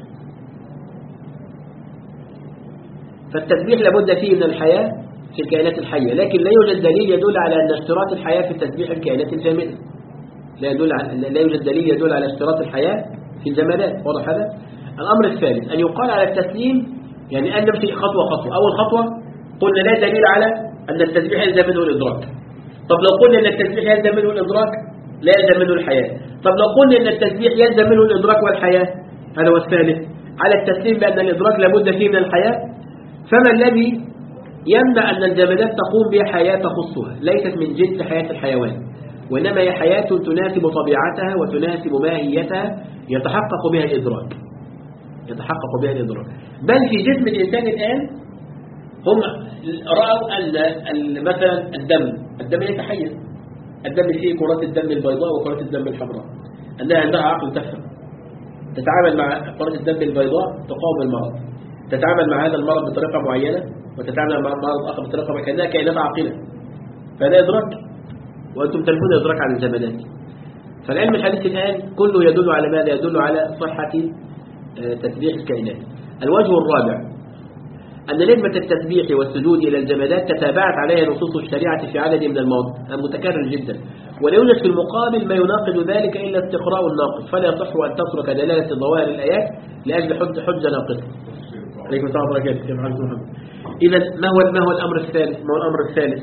فالتسبيح لابد فيه من الحياة في الكائنات الحية، لكن لا يوجد دليل يدل على أن اشتراط الحياة في تسبيح الكائنات الجامدة، لا يدل على لا يوجد دليل يدل على اشتراط الحياة في الجمادات. واضح هذا؟ الأمر الثالث أن يقال على التسليم يعني أن نمشي خطوة خطوة. أول خطوة قلنا لا دليل على أن التسبيح يلزم منه الإدراك. طب لو قلنا أن التسبيح يلزم منه الإدراك لا يلزم منه الحياة. طب لو قلنا أن التسبيح يلزم منه الإدراك والحياة، هذا هو الثالث، على التسليم بأن الإدراك لابد فيه من الحياة. فما الذي يمنع أن الجمادات تقوم بحياة تخصها ليست من جنس حياة الحيوان، وإنما هي حياة تناسب طبيعتها وتناسب ماهيتها يتحقق بها الإدراك يتحقق بها الإدراك. بل في جسم الإنسان الآن هم رأوا أن مثلا الدم الدم يتحيز، الدم فيه كرات الدم البيضاء وكرات الدم الحمراء، أنها عندها عقل تفهم، تتعامل مع كرات الدم البيضاء تقاوم المرض، تتعامل مع هذا المرض بطريقة معينة وتتعامل مع مرض آخر بطريقة معينة، كأنها كائنات عاقلة. فهذا إدراك، وأنتم تنفون إدراك عن الجمادات. فالعلم الحديث الآن كله يدل على ماذا؟ يدل على صحة تسبيح الكائنات. الوجه الرابع أن نسبة التسبيح والسجود إلى الجمادات تتابعت عليها نصوص الشريعة في عدد من المواضع المتكرر جدا، ولا يوجد في المقابل ما يناقض ذلك إلا استقراء الناقض، فلا يصح أن تترك دلالة ظواهر الآيات لأجل حجة حجة ناقصة. عليكم السلام ورحمة الله وبركاته. إذا ما هو ما هو الأمر الثالث؟ ما هو الأمر الثالث؟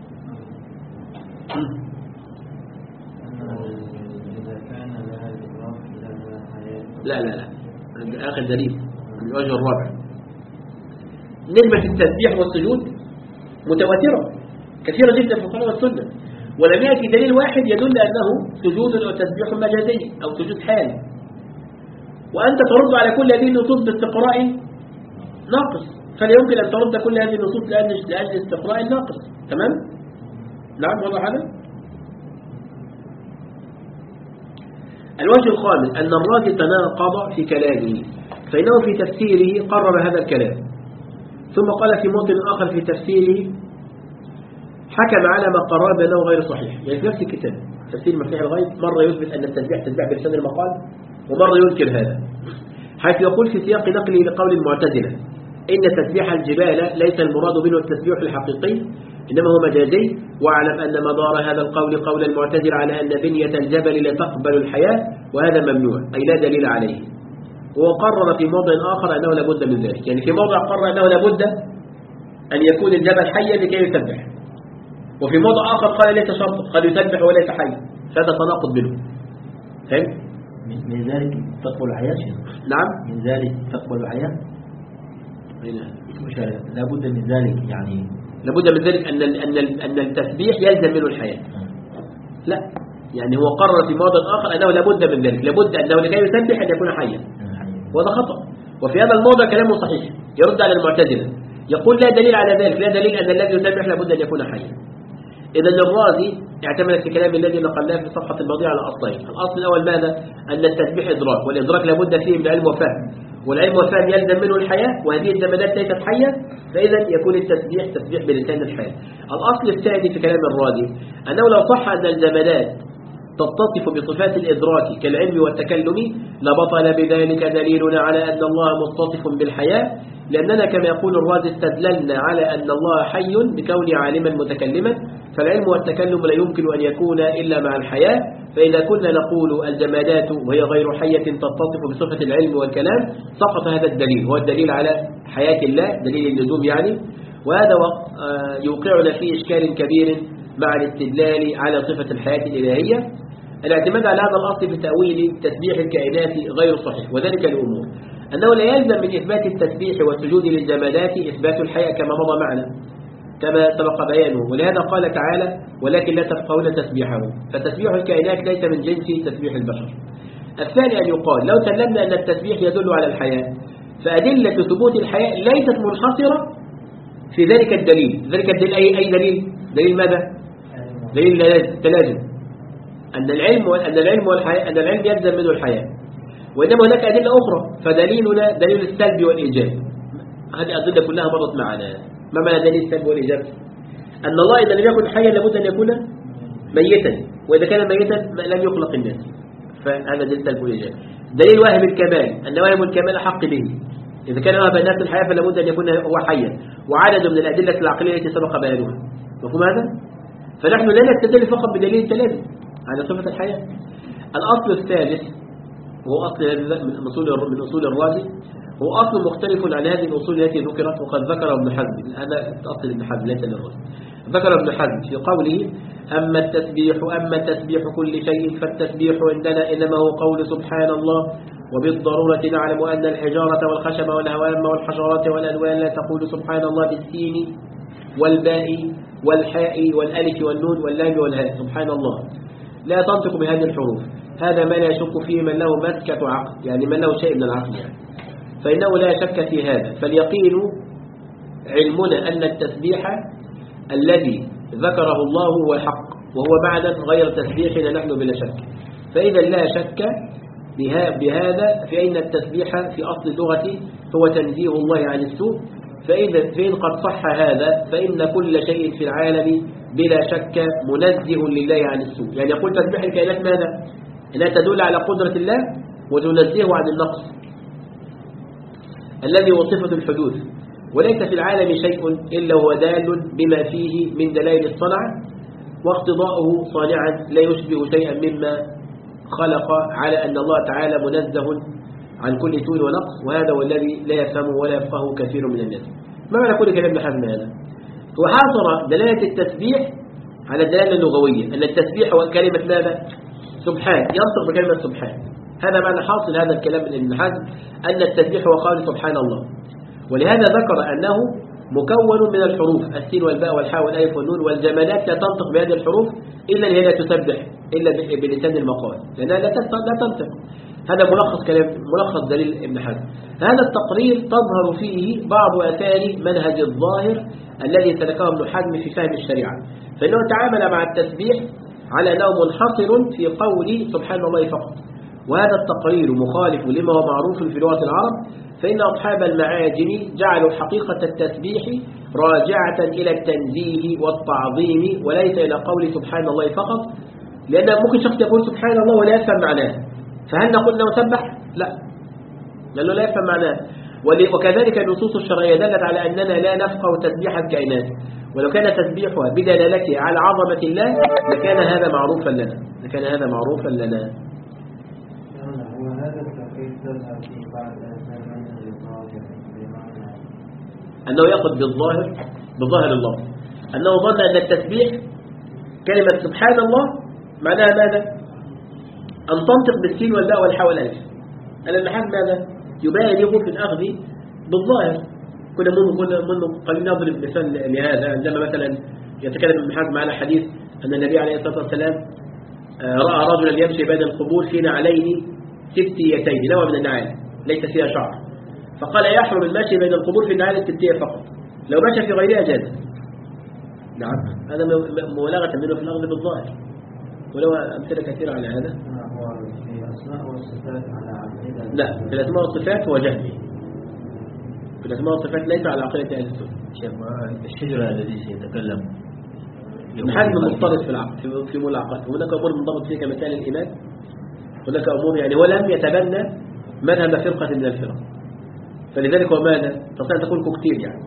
لا لا لا عند آخر دليل من الوجه الرابع. نسبة التسبيح والسجود متواترة كثيرة جدا في القرآن والسنة، ولم يأتي دليل واحد يدل أنه سجود أو تسبيح مجازي أو سجود حال، وأنت ترد على كل هذه النصوص باستقراء ناقص، فلا يمكن أن ترد كل هذه النصوص لأجل استقراء ناقص. تمام؟ نعم، واضح هذا؟ الوجه الخامس أن الرازي تناقض في كلامه، فإنه في تفسيره قرر هذا الكلام، ثم قال في موطن آخر في تفسيره حكم على ما قرر بأنه غير صحيح. يعني في نفس الكتاب تفسير مفتاح الغيب مرة يثبت أن التسبيح تسبيح بلسان المقال، ومرة ينكر هذا، حيث يقول في سياق نقله لقول المعتزلة إن تسبيح الجبال ليس المراد منه التسبيح الحقيقي إنما هو مجازي، واعلم أن مدار هذا القول قول المعتزلة على أن بنية الجبل لا تقبل الحياة، وهذا ممنوع أي لا دليل عليه. وقرر في موضع آخر أنه لابد من ذلك، يعني في موضع قرر أنه لابد أن يكون الجبل حيا لكي يسبح، وفي موضع آخر قال ليس شرط، قد يسبح وليس حي، فهذا تناقض بينه. فهم؟ من ذلك تقبل الحياة. نعم، من ذلك تقبل الحياة. مش لابد من ذلك، يعني لابد من ذلك أن أن أن التسبيح يلزم منه الحياة. لا، يعني هو قرر في موضع آخر أنه لابد من ذلك، لابد أنه لكي يسبح أن يكون حيا، وهذا خطأ. وفي هذا الموضع كلامه صحيح، يرد على المعتزلة، يقول لا دليل على ذلك، لا دليل أن الذي يسبح لابد أن يكون حيا. إذا الرازي اعتمد في كلام الذي نقلناه في الصفحة الماضية على أصلين. الأصل الأول ماذا؟ أن التسبيح إدراك، والإدراك لابد فيه من علم وفهم، والعلم والفهم يلزم منه الحياة، وهذه الجمادات ليست حية، فإذا يكون التسبيح تسبيح بلسان الحال. الأصل الثاني في كلام الرازي أنه لو صح أن الجمادات تتصف بصفات الإدراك كالعلم والتكلم لبطل بذلك دليلنا على أن الله متصف بالحياة، لأننا كما يقول الرازي استدللنا على أن الله حي بكون عالما متكلما، فالعلم والتكلم لا يمكن أن يكون إلا مع الحياة. فإذا كنا نقول الجمادات وهي غير حية تتصف بصفة العلم والكلام سقط هذا الدليل، هو الدليل على حياة الله، دليل اللزوم يعني، وهذا يوقعنا في إشكال كبير مع الاستدلال على صفة الحياة الإلهية. الاعتماد على هذا الأصل في تأويل تسبيح الكائنات غير صحيح، وذلك لأمور: أنه لا يلزم من إثبات التسبيح والسجود للجمادات إثبات الحياة كما مضى معنا كما سبق بيانه، ولهذا قال تعالى ولكن لا تفقهون تسبيحه، فتسبيح الكائنات ليس من جنس تسبيح البشر. الثاني أن يقال لو سلمنا أن التسبيح يدل على الحياة، فأدلة ثبوت الحياة ليست منحصرة في ذلك الدليل. ذلك الدليل أي, أي دليل؟ دليل ماذا؟ دليل التلازم، أن العلم أن العلم والحياة أن العلم يلزم منه الحياة، وإنما هناك أدلة أخرى، فدليلنا دليل السلب والإيجاب. هذه الأدلة كلها مرت معنا. ما معنى دليل السلب والإيجاب؟ أن الله إذا لم يكن حيا لابد أن يكون ميتا، وإذا كان ميتا لم يخلق الناس، فهذا دليل السلب والإيجاب. دليل واهب الكمال، أن واهب الكمال أحق به، إذا كان واهب الناس الحياة فلابد أن يكون هو حيا، وعدد من الأدلة العقلية التي سبق بيانها. مفهوم هذا؟ فنحن لا نستدل فقط بدليل التلازم على صفة الحياة. الأصل الثالث وهو أصل من أصول من أصول الرازي، هو أصل مختلف عن هذه الأصول التي ذكرت، وقد ذكر ابن حزم، هذا أصل ابن حزم ليس للرازي. ذكر ابن حزم في قوله أما التسبيح أما تسبيح كل شيء فالتسبيح عندنا إنما هو قول سبحان الله، وبالضرورة نعلم أن الحجارة والخشب والهوام والحشرات والألوان لا تقول سبحان الله بالسين والباء والحاء والألف والنون واللام والهاء، سبحان الله لا تنطق بهذه الحروف. هذا ما لا يشك فيه من له مسكة عقل، يعني من له شيء من العقل يعني. فإنه لا شك في هذا. فاليقين علمنا أن التسبيح الذي ذكره الله هو الحق، وهو بعدا غير تسبيحنا نحن بلا شك. فإذا لا شك بهذا فإن التسبيح في أصل اللغة هو تنزيه الله عن السوء. فإذا فإن قد صح هذا فإن كل شيء في العالم بلا شك منزه لله عن السوء. يعني يقول تسبيح الكائنات ماذا؟ لا تدل على قدرة الله وتنزهه عن النقص الذي هو صفة الحدوث، وليس في العالم شيء إلا هو دال بما فيه من دلائل الصنع، واقتضاؤه صانعا لا يشبه شيئا مما خلق، على أن الله تعالى منزه عن كل سوء ونقص، وهذا هو الذي لا يفهمه ولا يفقهه كثير من الناس. ما معنى كل كلام ابن حزم هذا؟ هو حاصر دلالة التسبيح على الدلالة اللغوية، أن التسبيح هو كلمة ماذا؟ سبحان، ينطق بكلمة سبحان. هذا معنى حاصل هذا الكلام من ابن حزم، أن التسبيح هو قول سبحان الله. ولهذا ذكر أنه مكون من الحروف السين والباء والحاء والألف والنون، والجمادات لا تنطق بهذه الحروف إلا هي لا تسبح إلا بلسان المقال، لأنها لا تنطق. هذا ملخص كلام ملخص دليل ابن حزم. هذا التقرير تظهر فيه بعض آثار منهج الظاهر الذي سلكه ابن حزم في فهم الشريعة، فإنه تعامل مع التسبيح على أنه منحصر في قول سبحان الله فقط، وهذا التقرير مخالف لما هو معروف في لغة العرب، فإن أصحاب المعاجم جعلوا حقيقة التسبيح راجعة إلى التنزيه والتعظيم وليس إلى قول سبحان الله فقط، لأن ممكن شخص يقول سبحان الله ولا يفهم معناه، فهل نقول أنه سبح؟ لا، لأنه لا يفهم معناه. وكذلك النصوص الشرعية دلت على أننا لا نفقه تسبيح الكائنات، ولو كان تسبيحها بدلالته على عظمة الله لكان هذا معروفا لنا لكان هذا معروفا لنا وهذا التقييد تظهر في بعض الأزمان الظاهر بمعنى أنه يأخذ بالظاهر بظاهر الله، أنه ظن أن التسبيح كلمة سبحان الله معناها ماذا؟ أن تنطق بالسين والباء والحاء والألف. أن المحل ماذا؟ يبالغ في الأخذ بالظاهر. كنا منذ قليل نضرب مثال لهذا، عندما مثلا يتكلم ابن حزم على حديث أن النبي عليه الصلاة والسلام رأى رجلا يمشي بين القبور في نعلين ستيتين، نوع من النعال ليس فيها شعر، فقال يحرم المشي بين القبور في النعال الستية فقط، لو مشى في غيرها جاز. نعم، هذا مبالغة منه في الأخذ بالظاهر، ولو أمثلة كثيرة على هذا. في الأسماء والصفات على عقيدة لا، في الأسماء والصفات هو جهمي، في الأسماء والصفات ليس على عقيدة أهل السنة. الشجرة الذي سيتكلم ابن حزم مضطرد في العقل في في ملاقات، هناك أمور منضبط فيها كمثال الإيمان، هناك أمور يعني ولم يتبنى مذهب فرقة من الفرق، فلذلك هو ماذا؟ تستطيع أن تكون كتير يعني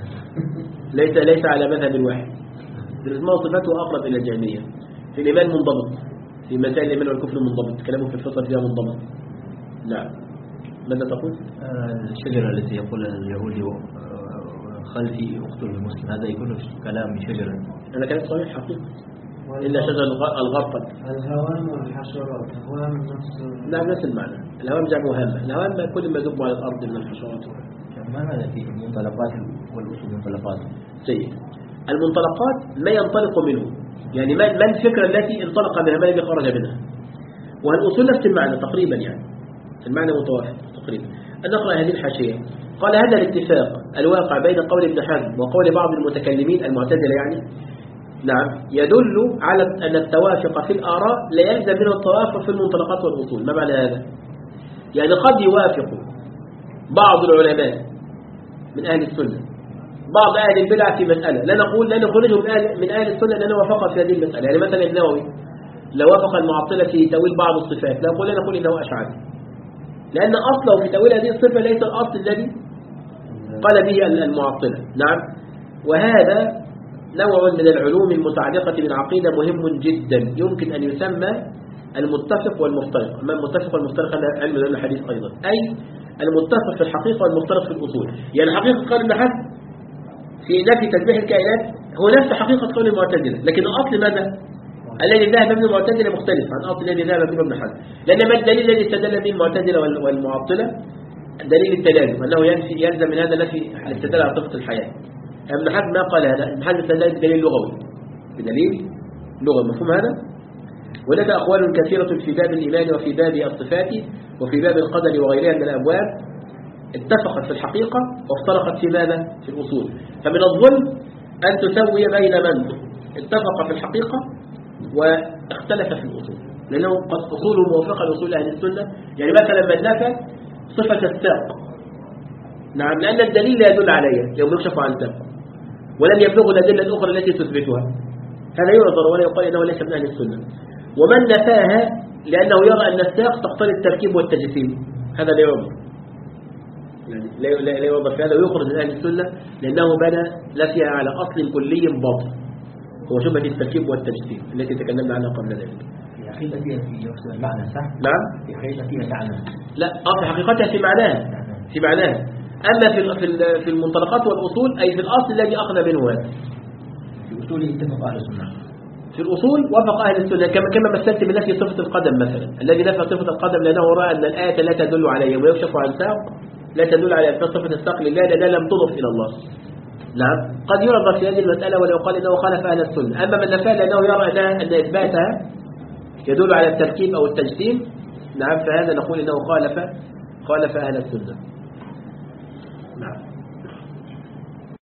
ليس ليس على مذهب واحد. الأسماء والصفات هو أقرب إلى الجهمية. في الإيمان منضبط، في مسائل الإيمان والكفر منضبط، كلامه في الفطرة فيها منضبط. نعم، ماذا تقول؟ الشجرة التي يقول اليهودي خلفي أقتل المسلم، هذا يكون كلام شجرة. أنا كلام صحيح حقيقي، إلا شجر الغرقد. الهوام والحشرات، هوام نفس نعم نفس المعنى. الهوام جمع هامة، الهوام كل ما يدب على الأرض من الحشرات. ما ماذا في المنطلقات والأصول المنطلقات؟ سيد، المنطلقات ما ينطلق منه، يعني ما ما الفكرة التي انطلق منها، ما الذي خرج منها. والأصول نفس المعنى تقريبا، يعني المعنى متوافق تقريبا. نقرأ هذه الحاشية. قال هذا الاتفاق الواقع بين قول ابن حزم وقول بعض المتكلمين المعتزلة يعني نعم يدل على أن التوافق في الآراء لا يلزم منه التوافق في المنطلقات والأصول. ما معنى هذا؟ يعني قد يوافق بعض العلماء من أهل السنة بعض أهل البدع في مسألة، لا نقول لا نخرجه من أهل, من أهل السنة لأنه وافق في هذه المسألة. يعني مثلا النووي لو وافق المعطلة في تأويل بعض الصفات لا نقول لا نقول إنه أشعري، لأن أصله في تأويل هذه الصفة ليس الأصل الذي قال به المعطلة. نعم، وهذا نوع من العلوم المتعلقة بالعقيدة مهم جدا، يمكن أن يسمى المتفق والمفترق. أما المتفق والمفترق هذا علم الحديث أيضا، أي المتفق في الحقيقة والمفترق في الأصول. يعني حقيقة قول ابن حزم في نفي تسبيح الكائنات هو نفس حقيقة قول المعتزلة، لكن الأصل ماذا؟ الذي ذهب به المعتزلة مختلف عن الأصل الذي ذهب به ابن حزم. لأن ما الدليل الذي استدل به المعتزلة والمعطلة؟ دليل التلازم، أنه ينفي يلزم من هذا نفي الاستدلال على صفة الحياة. ابن حزم ما قال هذا، ابن حزم استدل بدليل لغوي، بدليل لغوي، مفهوم هذا؟ ولك أقوال كثيرة في باب الإيمان وفي باب الصفات وفي باب القدر وغيرها من الأبواب اتفقت في الحقيقة وافترقت في ماذا؟ في الأصول. فمن الظلم أن تسوي بين من اتفق في الحقيقة واختلف في الأصول، لأنه قد أصوله موافقة لأصول أهل السنة. يعني مثلا من نفى صفة الساق، نعم، لأن الدليل لا يدل عليها يوم يكشف عن ساق ولم يبلغ الأدلة الأخرى التي تثبتها، هذا يعذر ولا يقال إنه ليس من أهل السنة. ومن نفاها لأنه يرى أن الساق تقتضي التركيب والتجسيم، هذا لا يعذر، يعني لا لا يوضح في هذا ويخرج من أهل السنة، لأنه بنى نفيها على أصل كلي باطل هو شبهة التركيب والتجسيم التي تكلمنا عنها قبل ذلك. في حقيقتها في نفس المعنى صح؟ نعم، في حقيقتها معنى. لا، في حقيقتها في معناها في معناها أما في في المنطلقات والأصول أي في الأصل الذي أخذ منه هذا. في الأصول اتفق أهل السنة، في الأصول وافق أهل السنة، كما كما مثلت بنفي صفة القدم مثلا. الذي نفى صفة القدم لأنه رأى أن الآية لا تدل عليه ويكشف عن ساق لا تدل على صفة الساق لله لأنها لم تضف إلى الله. نعم، قد يرضى في هذه المسألة ولو قال إنه خالف أهل السنة. أما من نفى لأنه يرى أن إثباتها يدل على التركيب أو التجسيم، نعم، فهذا نقول إنه خالف خالف أهل السنة.